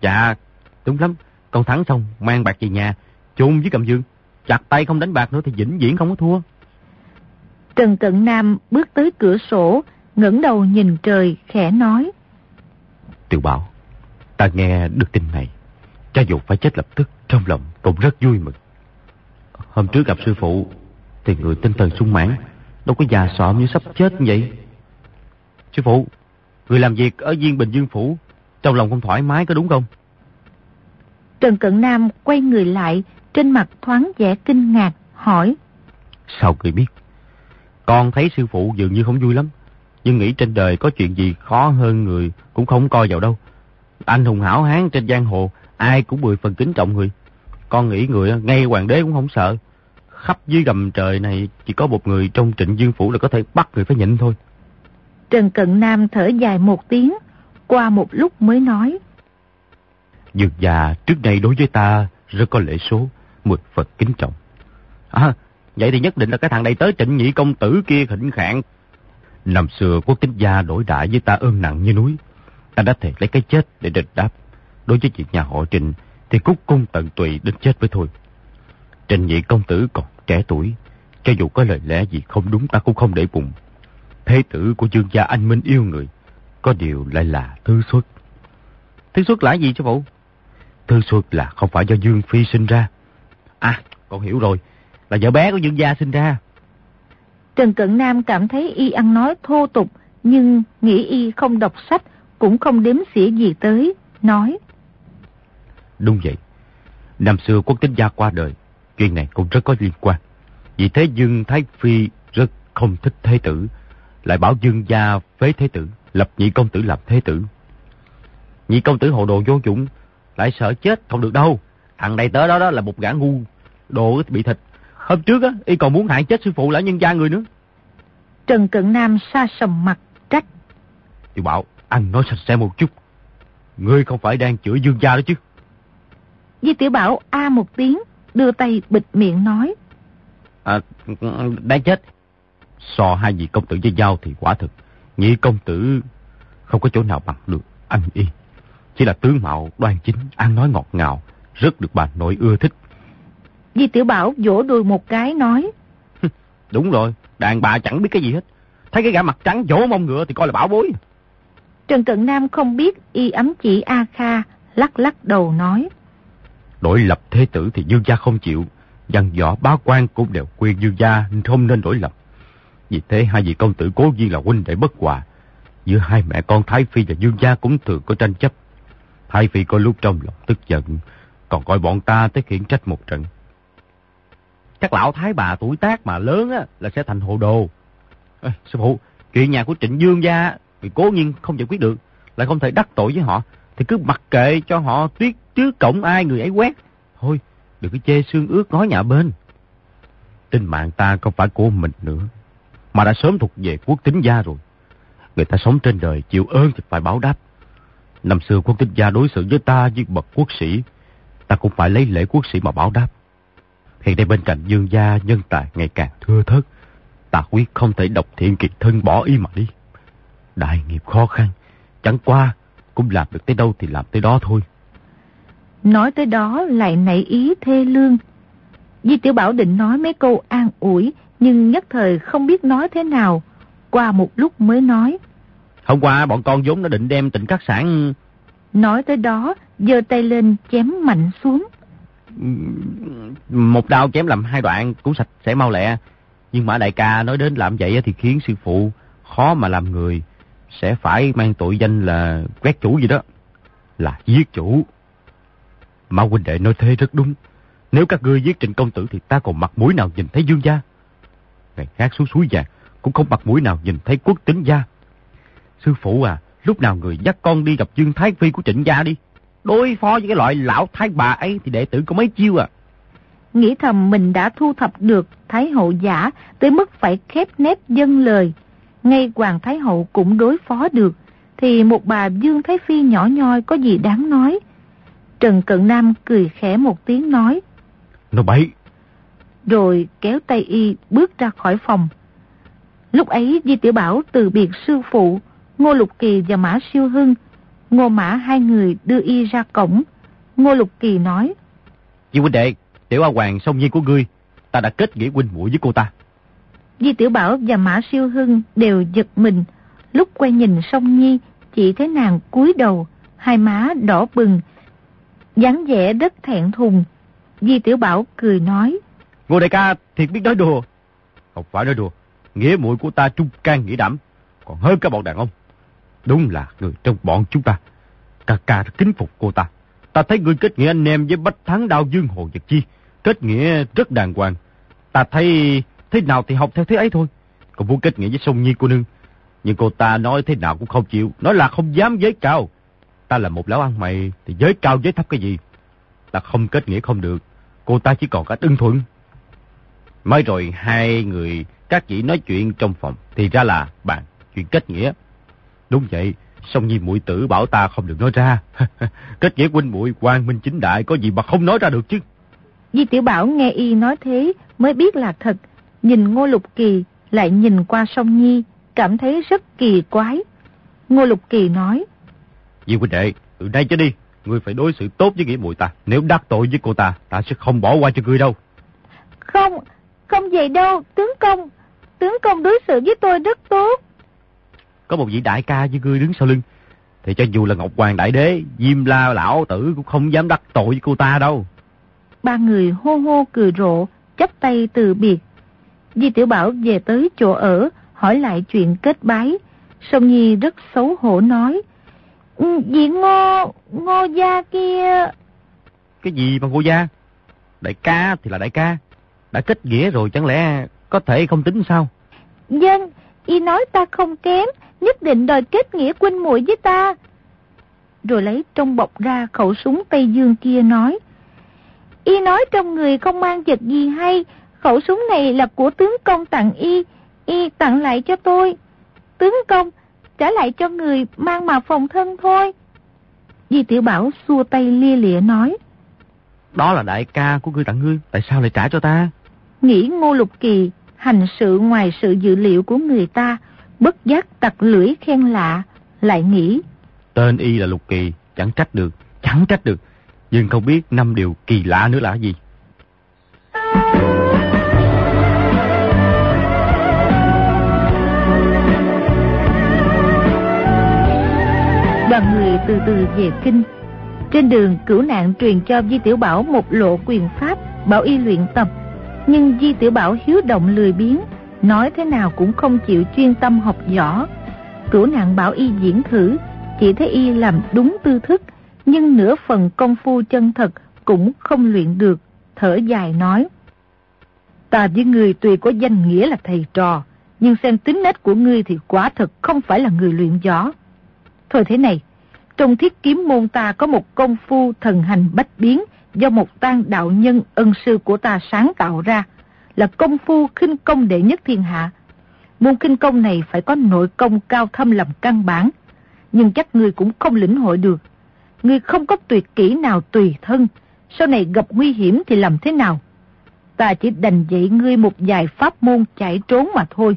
Dạ, đúng lắm. Con thắng xong, mang bạc về nhà, chôn với Cầm Dương. Chặt tay không đánh bạc nữa thì vĩnh viễn không có thua. Trần Cận Nam bước tới cửa sổ, ngẩng đầu nhìn trời, khẽ nói. Tiểu Bảo, ta nghe được tin này, cho dù phải chết lập tức, trong lòng cũng rất vui mừng. Hôm trước gặp sư phụ, thì người tinh thần sung mãn, đâu có già sọm như sắp chết như vậy. Sư phụ, người làm việc ở Viên Bình Dương Phủ, trong lòng không thoải mái có đúng không? Trần Cận Nam quay người lại, trên mặt thoáng vẻ kinh ngạc, hỏi. Sao người biết? Con thấy sư phụ dường như không vui lắm, nhưng nghĩ trên đời có chuyện gì khó hơn người cũng không coi vào đâu. Anh hùng hảo hán trên giang hồ, ai cũng mười phần kính trọng người. Con nghĩ người ngay hoàng đế cũng không sợ. Khắp dưới gầm trời này chỉ có một người trong Trịnh Dương Phủ là có thể bắt người phải nhịn thôi. Trần Cận Nam thở dài một tiếng, qua một lúc mới nói. Dương gia trước đây đối với ta rất có lễ số, mười phần kính trọng. À, vậy thì nhất định là cái thằng đầy tới Trịnh nhị công tử kia khỉnh khạng. Năm xưa Quốc Tính gia đổi đại với ta ơn nặng như núi, ta đã thề lấy cái chết để đền đáp. Đối với chuyện nhà họ Trịnh thì cúc cung tận tụy đến chết với thôi. Trịnh nhị công tử còn trẻ tuổi, cho dù có lời lẽ gì không đúng ta cũng không để bụng. Thế tử của Dương gia anh minh yêu người, có điều lại là Thư Xuất. Thư Xuất là gì chứ phụ? Thư Xuất là không phải do Dương Phi sinh ra. À, con hiểu rồi, là vợ bé của Dương gia sinh ra. Trần Cận Nam cảm thấy y ăn nói thô tục, nhưng nghĩ y không đọc sách, cũng không đếm xỉa gì tới, nói. Đúng vậy, năm xưa Quốc Tính gia qua đời, chuyện này cũng rất có liên quan. Vì thế Dương Thái Phi rất không thích thế tử, lại bảo Dương gia phế thế tử, lập nhị công tử làm thế tử. Nhị công tử hồ đồ vô dụng, lại sợ chết không được đâu. Thằng đầy tớ đó, đó là một gã ngu, đồ bị thịt. Hôm trước á, y còn muốn hại chết sư phụ lão nhân gia người nữa. Trần Cận Nam sa sầm mặt trách. Tiểu Bảo, anh nói sạch sẽ một chút. Ngươi không phải đang chửi Dương gia đó chứ? Di Tiểu Bảo a một tiếng, đưa tay bịt miệng nói. À, đáng chết. So hai vị công tử với nhau thì quả thực, nhị công tử không có chỗ nào bằng được anh y. Chỉ là tướng mạo đoan chính, ăn nói ngọt ngào, rất được bà nội ưa thích. Di Tiểu Bảo vỗ đùi một cái nói. Đúng rồi, đàn bà chẳng biết cái gì hết. Thấy cái gã mặt trắng vỗ mông ngựa thì coi là bảo bối. Trần Cận Nam không biết y ấm chỉ A Kha, lắc lắc đầu nói. Đổi lập thế tử thì Dương gia không chịu, văn võ bá quan cũng đều khuyên Dương gia không nên đổi lập. Vì thế hai vị công tử cố nhiên là huynh đệ bất hòa. Giữa hai mẹ con Thái Phi và Dương gia cũng thường có tranh chấp. Thái Phi có lúc trong lòng tức giận, còn gọi bọn ta tới khiển trách một trận. Chắc lão thái bà tuổi tác mà lớn á là sẽ thành hồ đồ. Ê, sư phụ, chuyện nhà của Trịnh Dương gia thì cố nhiên không giải quyết được, lại không thể đắc tội với họ, thì cứ mặc kệ cho họ tuyết trước cổng ai người ấy quét. Thôi, đừng có chê xương ướt ngói nhà bên. Tính mạng ta không phải của mình nữa, mà đã sớm thuộc về Quốc Tính gia rồi. Người ta sống trên đời chịu ơn thì phải báo đáp. Năm xưa Quốc Tính gia đối xử với ta như bậc quốc sĩ, ta cũng phải lấy lễ quốc sĩ mà báo đáp. Hiện nay bên cạnh Dương gia nhân tài ngày càng thưa thớt, ta quyết không thể độc thiện kiệt thân bỏ ý mà đi. Đại nghiệp khó khăn, chẳng qua cũng làm được tới đâu thì làm tới đó thôi. Nói tới đó lại nảy ý thê lương. Di Tiểu Bảo định nói mấy câu an ủi, nhưng nhất thời không biết nói thế nào. Qua một lúc mới nói. Hôm qua bọn con vốn đã định đem Tịnh Cát Sản. Nói tới đó, giơ tay lên chém mạnh xuống. Một đao chém làm hai đoạn cũng sạch sẽ mau lẹ. Nhưng mà đại ca nói đến làm vậy thì khiến sư phụ khó mà làm người, sẽ phải mang tội danh là quét chủ gì đó. Là giết chủ. Mã huynh đệ nói thế rất đúng. Nếu các ngươi giết Trịnh công tử thì ta còn mặt mũi nào nhìn thấy Dương gia. Ngày khác xuống suối vàng cũng không mặt mũi nào nhìn thấy Quốc Tính gia. Sư phụ à, lúc nào người dắt con đi gặp Dương Thái Phi của Trịnh gia đi. Đối phó với cái loại lão thái bà ấy thì đệ tử có mấy chiêu à. Nghĩ thầm mình đã thu thập được Thái hậu giả tới mức phải khép nép dâng lời. Ngay Hoàng Thái hậu cũng đối phó được, thì một bà Dương Thái Phi nhỏ nhoi có gì đáng nói. Trần Cận Nam cười khẽ một tiếng nói. Nó bậy. Rồi kéo tay y bước ra khỏi phòng. Lúc ấy Di Tiểu Bảo từ biệt sư phụ, Ngô Lục Kỳ và Mã Siêu Hưng, Ngô Mã hai người đưa y ra cổng. Ngô Lục Kỳ nói: Di huynh đệ, Tiểu A Hoàng Song Nhi của ngươi, ta đã kết nghĩa huynh muội với cô ta. Di Tiểu Bảo và Mã Siêu Hưng đều giật mình. Lúc quay nhìn Song Nhi, chỉ thấy nàng cúi đầu, hai má đỏ bừng, dáng vẻ rất thẹn thùng. Di Tiểu Bảo cười nói: Ngô đại ca thiệt biết nói đùa. Không phải nói đùa, nghĩa muội của ta trung can nghĩa đảm, còn hơn các bọn đàn ông. Đúng là người trong bọn chúng ta. Ca ca kính phục cô ta. Ta thấy ngươi kết nghĩa anh em với Bách Thắng Đao Dương Hồ Vật Chi, kết nghĩa rất đàng hoàng. Ta thấy thế nào thì học theo thế ấy thôi. Còn muốn kết nghĩa với Song Nhi cô nương, nhưng cô ta nói thế nào cũng không chịu, nói là không dám giới cao. Ta là một lão ăn mày thì giới cao giới thấp cái gì. Ta không kết nghĩa không được, cô ta chỉ còn cả ưng thuận. Mới rồi hai người các chị nói chuyện trong phòng, thì ra là bàn chuyện kết nghĩa. Đúng vậy, Song Nhi muội tử bảo ta không được nói ra. Kết nghĩa huynh muội quang minh chính đại, có gì mà không nói ra được chứ. Di Tiểu Bảo nghe y nói thế mới biết là thật. Nhìn Ngô Lục Kỳ, lại nhìn qua Song Nhi, cảm thấy rất kỳ quái. Ngô Lục Kỳ nói: Di huynh đệ, từ đây trở đi, ngươi phải đối xử tốt với nghĩa muội ta. Nếu đắc tội với cô ta, ta sẽ không bỏ qua cho ngươi đâu. Không, không vậy đâu, tướng công. Tướng công đối xử với tôi rất tốt. Có một vị đại ca với ngươi đứng sau lưng, thì cho dù là Ngọc Hoàng Đại Đế, Diêm La lão tử cũng không dám đắc tội với cô ta đâu. Ba người hô hô cười rộ, chắp tay từ biệt. Di Tiểu Bảo về tới chỗ ở, hỏi lại chuyện kết bái. Song Nhi rất xấu hổ nói: Vị Ngô, Ngô gia kia... Cái gì mà Ngô gia? Đại ca thì là đại ca, đã kết nghĩa rồi chẳng lẽ có thể không tính sao? Dân, y nói ta không kém, nhất định đòi kết nghĩa huynh muội với ta. Rồi lấy trong bọc ra khẩu súng Tây Dương kia nói: Y nói trong người không mang vật gì hay, khẩu súng này là của tướng công tặng y, y tặng lại cho tôi. Tướng công, trả lại cho người mang mà phòng thân thôi. Di Tiểu Bảo xua tay lia lịa nói: Đó là đại ca của ngươi tặng ngươi, tại sao lại trả cho ta? Nghĩ Ngô Lục Kỳ hành sự ngoài sự dự liệu của người ta, bất giác tặc lưỡi khen lạ, lại nghĩ: Tên y là Lục Kỳ, chẳng trách được, chẳng trách được. Nhưng không biết năm điều kỳ lạ nữa là gì. Đoàn người từ từ về kinh. Trên đường, Cửu Nạn truyền cho Di Tiểu Bảo một lộ quyền pháp, bảo y luyện tập. Nhưng Di Tiểu Bảo hiếu động lười biếng, nói thế nào cũng không chịu chuyên tâm học võ. Cửu Nạn bảo y diễn thử, chỉ thấy y làm đúng tư thức, nhưng nửa phần công phu chân thật cũng không luyện được, thở dài nói: Ta với ngươi tuy có danh nghĩa là thầy trò, nhưng xem tính nết của ngươi thì quả thật không phải là người luyện võ. Thôi thế này, trong Thiết Kiếm môn ta có một công phu thần hành bách biến do một tang đạo nhân ân sư của ta sáng tạo ra, là công phu khinh công đệ nhất thiên hạ. Môn khinh công này phải có nội công cao thâm làm căn bản, nhưng chắc ngươi cũng không lĩnh hội được. Ngươi không có tuyệt kỹ nào tùy thân, sau này gặp nguy hiểm thì làm thế nào? Ta chỉ đành dạy ngươi một vài pháp môn chạy trốn mà thôi.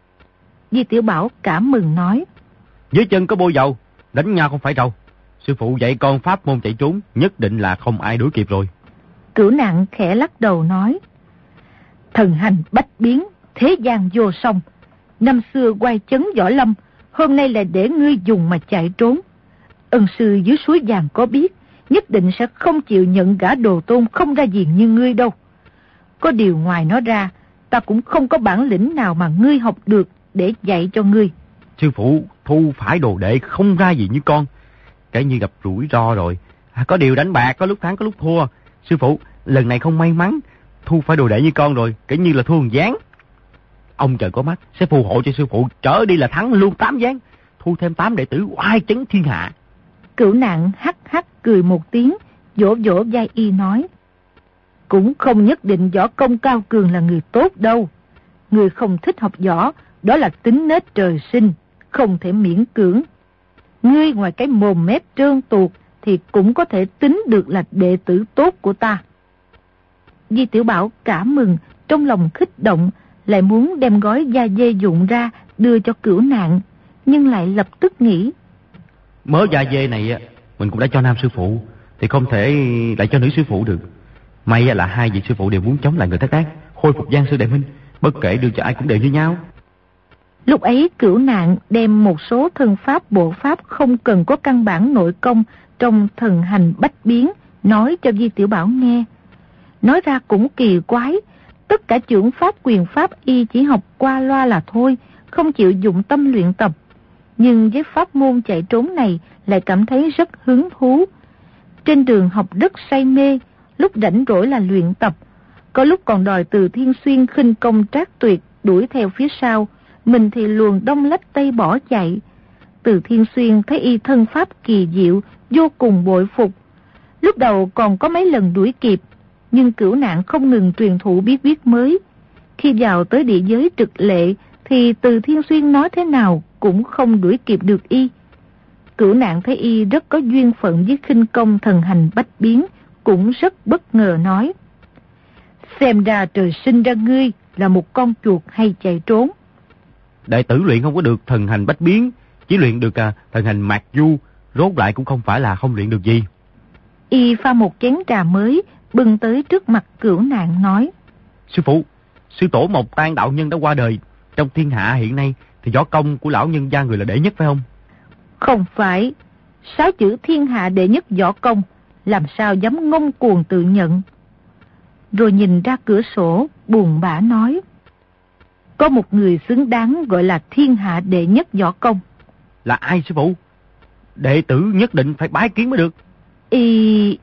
Di Tiểu Bảo cảm mừng nói: Dưới chân có bôi dầu, đánh nhau không phải trâu. Sư phụ dạy con pháp môn chạy trốn, nhất định là không ai đuổi kịp rồi. Cửu Nạn khẽ lắc đầu nói: Thần hành bách biến, thế gian vô song. Năm xưa quay chấn võ lâm, hôm nay là để ngươi dùng mà chạy trốn. Ân sư dưới suối vàng có biết, nhất định sẽ không chịu nhận gã đồ tôn không ra gì như ngươi đâu. Có điều ngoài nó ra, ta cũng không có bản lĩnh nào mà ngươi học được để dạy cho ngươi. Sư phụ thu phải đồ đệ không ra gì như con, kể như gặp rủi ro rồi. À, có điều đánh bạc có lúc thắng có lúc thua. Sư phụ lần này không may mắn, thu phải đồ đệ như con rồi, kể như là thua một ván. Ông trời có mắt sẽ phù hộ cho sư phụ trở đi là thắng luôn tám ván, thu thêm tám đệ tử oai chấn thiên hạ. Cửu Nạn hắc hắc cười một tiếng, vỗ vỗ vai y nói: Cũng không nhất định võ công cao cường là người tốt đâu. Người không thích học võ, đó là tính nết trời sinh, không thể miễn cưỡng. Ngươi ngoài cái mồm mép trơn tuột thì cũng có thể tính được là đệ tử tốt của ta. Di Tiểu Bảo cảm mừng, trong lòng khích động, lại muốn đem gói da dê dụng ra đưa cho Cửu Nạn, nhưng lại lập tức nghĩ: Mớ da dê này mình cũng đã cho nam sư phụ, thì không thể lại cho nữ sư phụ được. May là hai vị sư phụ đều muốn chống lại người Thác Đác, khôi phục Giang Sư Đại Minh, bất kể đưa cho ai cũng đều như nhau. Lúc ấy Cửu Nạn đem một số thân pháp bộ pháp không cần có căn bản nội công trong thần hành bách biến nói cho Di Tiểu Bảo nghe. Nói ra cũng kỳ quái, tất cả chưởng pháp quyền pháp y chỉ học qua loa là thôi, không chịu dụng tâm luyện tập. Nhưng với pháp môn chạy trốn này lại cảm thấy rất hứng thú. Trên đường học rất say mê, lúc rảnh rỗi là luyện tập, có lúc còn đòi Từ Thiên Xuyên khinh công trác tuyệt đuổi theo phía sau, mình thì luồn đông lách tây bỏ chạy. Từ Thiên Xuyên thấy y thân pháp kỳ diệu, vô cùng bội phục. Lúc đầu còn có mấy lần đuổi kịp, nhưng Cửu Nạn không ngừng truyền thụ bí quyết mới. Khi vào tới địa giới trực lệ thì Từ Thiên Xuyên nói thế nào cũng không đuổi kịp được y. Cửu Nạn thấy y rất có duyên phận với khinh công thần hành bách biến, cũng rất bất ngờ nói: xem ra trời sinh ra ngươi là một con chuột hay chạy trốn. Đệ tử luyện không có được thần hành bách biến, chỉ luyện được à, thần hành mạt du, rốt lại cũng không phải là không luyện được gì. Y pha một chén trà mới, bưng tới trước mặt Cửu Nạn nói: sư phụ, sư tổ Mộc Tan đạo nhân đã qua đời, trong thiên hạ hiện nay thì võ công của lão nhân gia người là đệ nhất phải không? Không phải, sáu chữ thiên hạ đệ nhất võ công, làm sao dám ngông cuồng tự nhận. Rồi nhìn ra cửa sổ, buồn bã nói: có một người xứng đáng gọi là thiên hạ đệ nhất võ công. Là ai sư phụ? Đệ tử nhất định phải bái kiến mới được. Y...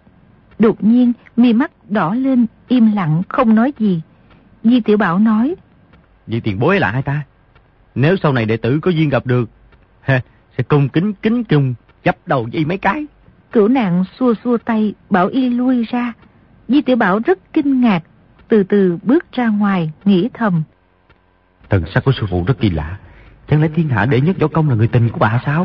Đột nhiên mi mắt đỏ lên, im lặng không nói gì. Di Tiểu Bảo nói: Vì tiền bối là ai ta? Nếu sau này đệ tử có duyên gặp được, ha, sẽ cung kính kính cung chấp đầu với y mấy cái. Cửu Nạn xua xua tay bảo y lui ra. Di Tiểu Bảo rất kinh ngạc, từ từ bước ra ngoài, nghĩ thầm: thần sắc của sư phụ rất kỳ lạ, chẳng lẽ thiên hạ đệ nhất võ công là người tình của bà sao?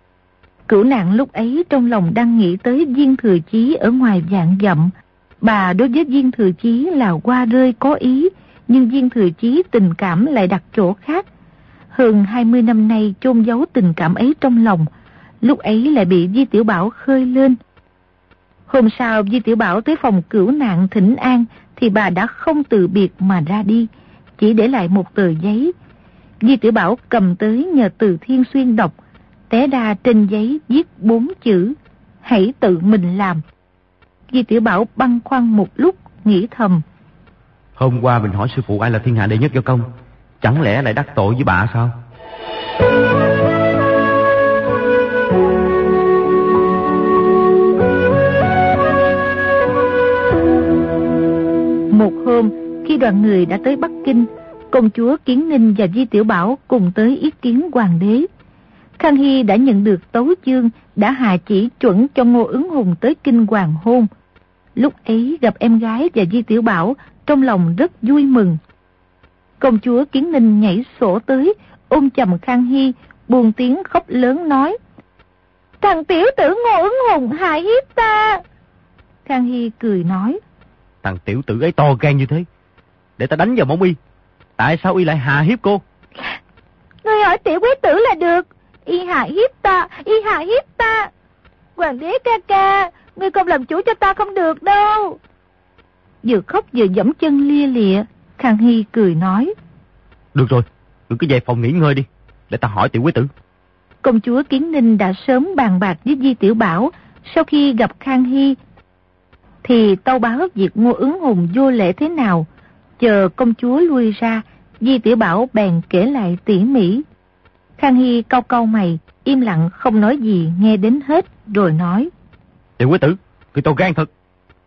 Cửu Nạn lúc ấy trong lòng đang nghĩ tới Viên Thừa Chí ở ngoài vạn dặm. Bà đối với Viên Thừa Chí là qua rơi có ý, nhưng Viên Thừa Chí tình cảm lại đặt chỗ khác. Hơn hai mươi năm nay chôn giấu tình cảm ấy trong lòng, lúc ấy lại bị Di Tiểu Bảo khơi lên. Hôm sau Di Tiểu Bảo tới phòng Cửu Nạn thỉnh an thì bà đã không từ biệt mà ra đi, chỉ để lại một tờ giấy. Di Tiểu Bảo cầm tới nhờ Từ Thiên Xuyên đọc, té ra trên giấy viết bốn chữ: hãy tự mình làm. Di Tiểu Bảo băn khoăn một lúc, nghĩ thầm: hôm qua mình hỏi sư phụ ai là thiên hạ đệ nhất võ công, chẳng lẽ lại đắc tội với bà sao? Một hôm, khi đoàn người đã tới Bắc Kinh, công chúa Kiến Ninh và Di Tiểu Bảo cùng tới ý kiến hoàng đế. Khang Hy đã nhận được tấu chương, đã hạ chỉ chuẩn cho Ngô Ứng Hùng tới kinh hoàng hôn. Lúc ấy gặp em gái và Di Tiểu Bảo, trong lòng rất vui mừng. Công chúa Kiến Ninh nhảy sổ tới, ôm chầm Khang Hy, buồn tiếng khóc lớn nói: thằng tiểu tử Ngô Ứng Hùng hại hiếp ta. Khang Hy cười nói: thằng tiểu tử ấy to gan như thế, để ta đánh vào móng y. Tại sao y lại hạ hiếp cô? Ngươi hỏi tiểu quý tử là được. Y hạ hiếp ta, y hạ hiếp ta. Hoàng đế ca ca, ngươi không làm chủ cho ta không được đâu. Vừa khóc vừa giẫm chân lia lịa. Khang Hy cười nói: được rồi, đừng cứ về phòng nghỉ ngơi đi, để ta hỏi tiểu quý tử. Công chúa Kiến Ninh đã sớm bàn bạc với Di Tiểu Bảo, sau khi gặp Khang Hy thì tâu báo việc Ngô Ứng Hùng vô lễ thế nào. Chờ công chúa lui ra, Di Tiểu Bảo bèn kể lại tỉ mỉ. Khang Hy cau cau mày, im lặng không nói gì nghe đến hết, rồi nói: tiểu quý tử, người to gan thật.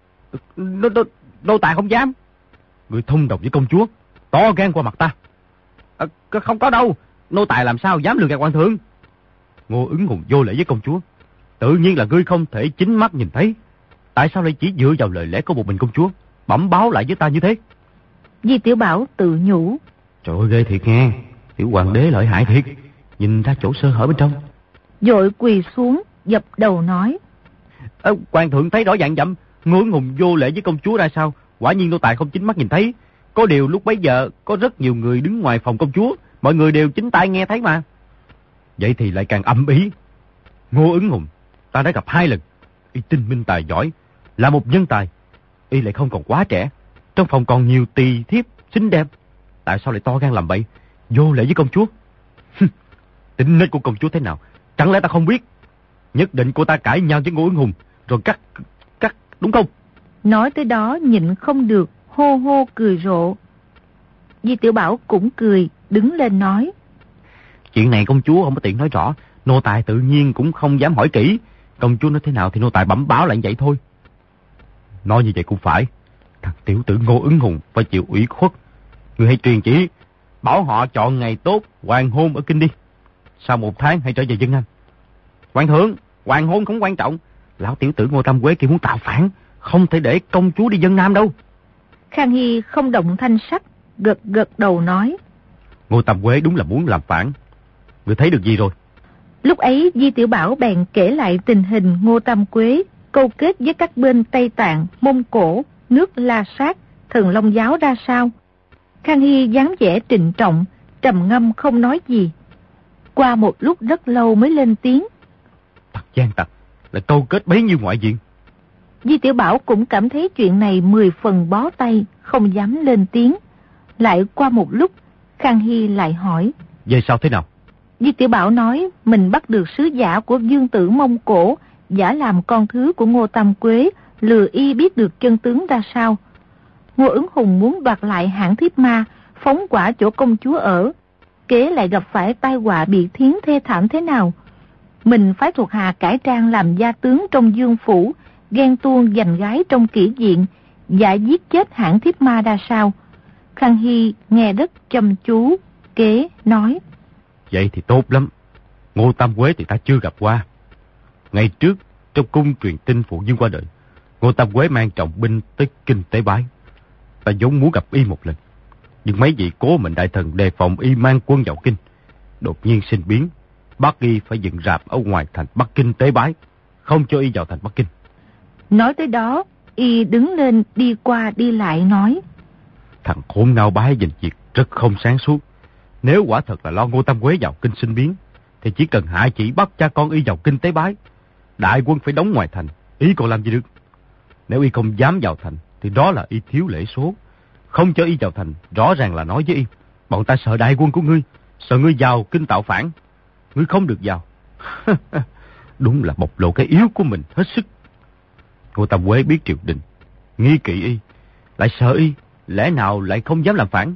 Nô, nô, nô tài không dám. Người thông đồng với công chúa, to gan qua mặt ta. À, không có đâu, nô tài làm sao dám lừa gạt hoàng thượng. Ngô Ứng Hùng vô lễ với công chúa, tự nhiên là ngươi không thể chính mắt nhìn thấy. Tại sao lại chỉ dựa vào lời lẽ của một mình công chúa, bẩm báo lại với ta như thế? Di Tiểu Bảo tự nhủ: trời ơi, ghê thiệt nghe, tiểu hoàng đế lợi hại thiệt, nhìn ra chỗ sơ hở bên trong. Vội quỳ xuống dập đầu nói: à, hoàng thượng thấy rõ ràng dặm, Ngô Ứng Hùng vô lễ với công chúa ra sao, quả nhiên nô tài không chính mắt nhìn thấy. Có điều lúc bấy giờ có rất nhiều người đứng ngoài phòng công chúa, mọi người đều chính tai nghe thấy mà. Vậy thì lại càng âm ý. Ngô Ứng Hùng, ta đã gặp hai lần. Y tinh minh tài giỏi, là một nhân tài. Y lại không còn quá trẻ. Trong phòng còn nhiều tỳ thiếp xinh đẹp. Tại sao lại to gan làm vậy, vô lễ với công chúa? Tính nết của công chúa thế nào, chẳng lẽ ta không biết? Nhất định cô ta cãi nhau với Ngô Ứng Hùng, rồi cắt, cắt, đúng không? Nói tới đó nhịn không được, hô hô cười rộ. Di Tiểu Bảo cũng cười, đứng lên nói. Chuyện này công chúa không có tiện nói rõ, nô tài tự nhiên cũng không dám hỏi kỹ. Công chúa nói thế nào thì nô tài bẩm báo lại vậy thôi. Nói như vậy cũng phải. Thằng tiểu tử Ngô Ứng Hùng phải chịu ủy khuất. Người hãy truyền chỉ, bảo họ chọn ngày tốt hoàng hôn ở Kinh đi. Sau một tháng hãy trở về Vân Nam. Hoàng thượng, hoàng hôn không quan trọng. Lão tiểu tử Ngô Tam Quế kia muốn tạo phản, không thể để công chúa đi Vân Nam đâu. Khang Hy không động thanh sắc, gật gật đầu nói. Ngô Tam Quế đúng là muốn làm phản. Người thấy được gì rồi? Lúc ấy Di Tiểu Bảo bèn kể lại tình hình Ngô Tam Quế câu kết với các bên Tây Tạng, Mông Cổ, nước La Sát, Thần Long Giáo ra sao. Khang Hy dáng vẻ trịnh trọng, trầm ngâm không nói gì. Qua một lúc rất lâu mới lên tiếng. Tặc gian tặc, là câu kết bấy nhiêu ngoại diện. Di Tiểu Bảo cũng cảm thấy chuyện này mười phần bó tay, không dám lên tiếng. Lại qua một lúc, Khang Hy lại hỏi. Về sau thế nào? Di Tiểu Bảo nói mình bắt được sứ giả của vương tử Mông Cổ, giả làm con thứ của Ngô Tam Quế, lừa y biết được chân tướng ra sao. Ngô Ứng Hùng muốn đoạt lại hãng thiếp ma, phóng quả chỗ công chúa ở. Kế lại gặp phải tai họa bị thiến thê thảm thế nào. Mình phái thuộc hạ cải trang làm gia tướng trong dương phủ, ghen tuông giành gái trong kỹ viện, giả giết chết hãng thiếp ma ra sao. Khang Hy nghe rất chăm chú, Kế nói. Vậy thì tốt lắm. Ngô Tam Quế thì ta chưa gặp qua. Ngày trước, trong cung truyền tin phụ vương qua đời, Ngô Tam Quế mang trọng binh tới Kinh tế bái. Ta vốn muốn gặp y một lần, nhưng mấy vị cố mệnh đại thần đề phòng y mang quân vào Kinh. Đột nhiên sinh biến, bắt y phải dựng rạp ở ngoài thành Bắc Kinh tế bái, không cho y vào thành Bắc Kinh. Nói tới đó, y đứng lên đi qua đi lại nói. Thằng khốn Ngao Bái nhìn việc rất không sáng suốt. Nếu quả thật là lo Ngô Tam Quế vào Kinh sinh biến, thì chỉ cần hạ chỉ bắt cha con y vào Kinh tế bái. Đại quân phải đóng ngoài thành, y còn làm gì được? Nếu y không dám vào thành, thì đó là y thiếu lễ số. Không cho y vào thành, rõ ràng là nói với y, bọn ta sợ đại quân của ngươi, sợ ngươi vào Kinh tạo phản. Ngươi không được vào. Đúng là bộc lộ cái yếu của mình hết sức. Ngô Tam Quế biết triều đình nghi kỵ y, lại sợ y, lẽ nào lại không dám làm phản?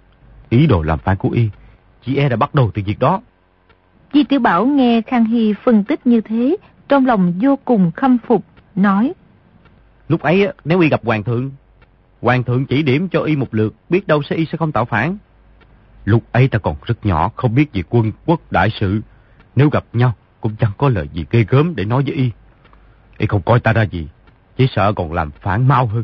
Ý đồ làm phản của y chỉ e đã bắt đầu từ việc đó. Di Tiểu Bảo nghe Khang Hy phân tích như thế, trong lòng vô cùng khâm phục, nói. Lúc ấy nếu y gặp hoàng thượng, hoàng thượng chỉ điểm cho y một lượt, biết đâu sẽ y sẽ không tạo phản. Lúc ấy ta còn rất nhỏ, không biết về quân quốc đại sự. Nếu gặp nhau cũng chẳng có lời gì ghê gớm để nói với y. Y không coi ta ra gì, chỉ sợ còn làm phản mau hơn.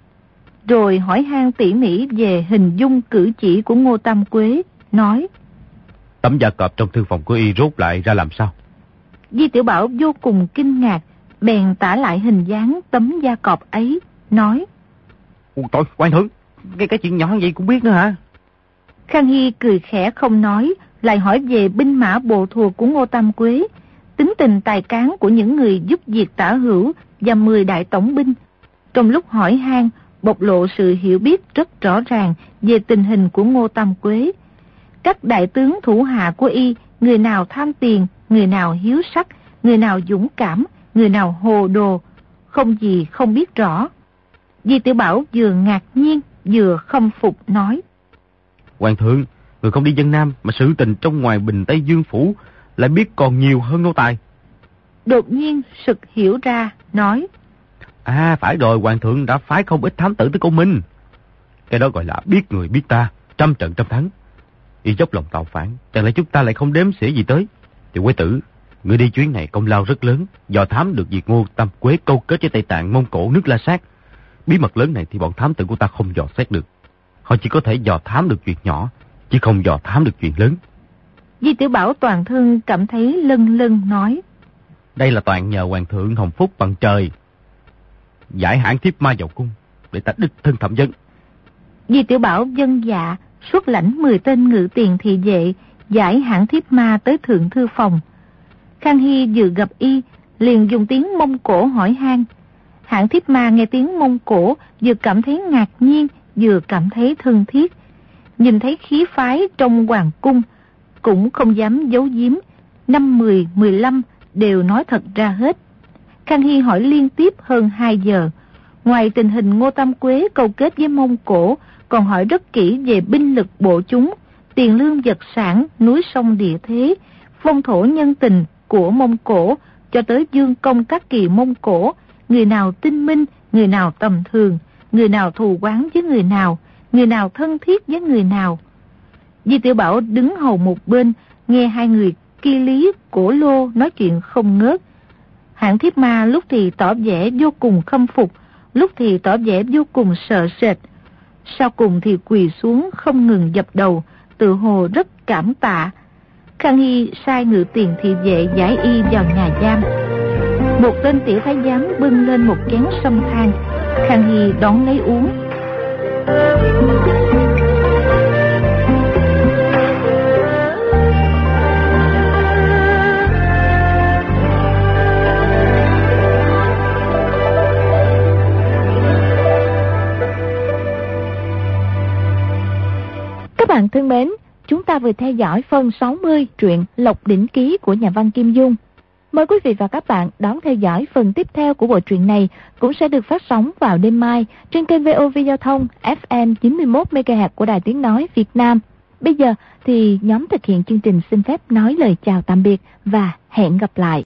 Rồi hỏi han tỉ mỉ về hình dung cử chỉ của Ngô Tam Quế, nói. Tấm da cọp trong thư phòng của y rốt lại ra làm sao? Di Tiểu Bảo vô cùng kinh ngạc, bèn tả lại hình dáng tấm da cọp ấy, nói. Ôi trời, quan thượng, cái, cái chuyện nhỏ vậy cũng biết nữa hả? Khang Hy cười khẽ không nói, lại hỏi về binh mã bộ thuộc của Ngô Tam Quế, tính tình tài cán của những người giúp việc Tả Hữu và mười đại tổng binh. Trong lúc hỏi han, bộc lộ sự hiểu biết rất rõ ràng về tình hình của Ngô Tam Quế. Các đại tướng thủ hạ của y, người nào tham tiền, người nào hiếu sắc, người nào dũng cảm, người nào hồ đồ, không gì không biết rõ. Di Tiểu Bảo vừa ngạc nhiên, vừa khâm phục nói. Hoàng thượng, người không đi Vân Nam mà sự tình trong ngoài Bình Tây Dương Phủ lại biết còn nhiều hơn nô tài. Đột nhiên sực hiểu ra, nói. À phải rồi, hoàng thượng đã phái không ít thám tử tới Công Minh. Cái đó gọi là biết người biết ta, trăm trận trăm thắng. Y dốc lòng tạo phản, chẳng lẽ chúng ta lại không đếm xỉa gì tới? Thì Quế tử, người đi chuyến này công lao rất lớn, dò thám được việc Ngô Tam Quế câu kết với Tây Tạng, Mông Cổ, nước La Sát. Bí mật lớn này thì bọn thám tử của ta không dò xét được. Họ chỉ có thể dò thám được chuyện nhỏ, chứ không dò thám được chuyện lớn. Di Tiểu Bảo toàn thân cảm thấy lân lân nói. Đây là toàn nhờ hoàng thượng hồng phúc bằng trời. Giải hãng thiếp ma vào cung, để ta đích thân thẩm vấn. Di Tiểu Bảo vâng dạ, xuất lãnh mười tên ngự tiền thị vệ, giải hãng thiếp ma tới thượng thư phòng. Khang Hy vừa gặp y, liền dùng tiếng Mông Cổ hỏi han. Hạng Thiếp Ma nghe tiếng Mông Cổ, vừa cảm thấy ngạc nhiên, vừa cảm thấy thân thiết. Nhìn thấy khí phái trong hoàng cung, cũng không dám giấu giếm, năm mười, mười lăm đều nói thật ra hết. Khang Hy hỏi liên tiếp hơn hai giờ. Ngoài tình hình Ngô Tam Quế câu kết với Mông Cổ, còn hỏi rất kỹ về binh lực bộ chúng, tiền lương vật sản, núi sông địa thế, phong thổ nhân tình của Mông Cổ, cho tới dương công các kỳ Mông Cổ, người nào tinh minh, người nào tầm thường, người nào thù oán với người nào, người nào thân thiết với người nào. Di Tiểu Bảo đứng hầu một bên, nghe hai người Ki Lý, Cổ Lô nói chuyện không ngớt. Hạng Thiếp Ma lúc thì tỏ vẻ vô cùng khâm phục, lúc thì tỏ vẻ vô cùng sợ sệt. Sau cùng thì quỳ xuống không ngừng dập đầu, tự hồ rất cảm tạ. Khang Hy sai ngự tiền thị vệ giải y vào nhà giam. Một tên tiểu thái giám bưng lên một chén sâm than, Khang Hy đón lấy uống. Các bạn thân mến, chúng ta vừa theo dõi phần sáu mươi truyện Lộc Đỉnh Ký của nhà văn Kim Dung. Mời quý vị và các bạn đón theo dõi phần tiếp theo của bộ truyện này, cũng sẽ được phát sóng vào đêm mai trên kênh vê o vê Giao thông ép em chín mươi mốt mê ga héc của Đài Tiếng Nói Việt Nam. Bây giờ thì nhóm thực hiện chương trình xin phép nói lời chào tạm biệt và hẹn gặp lại.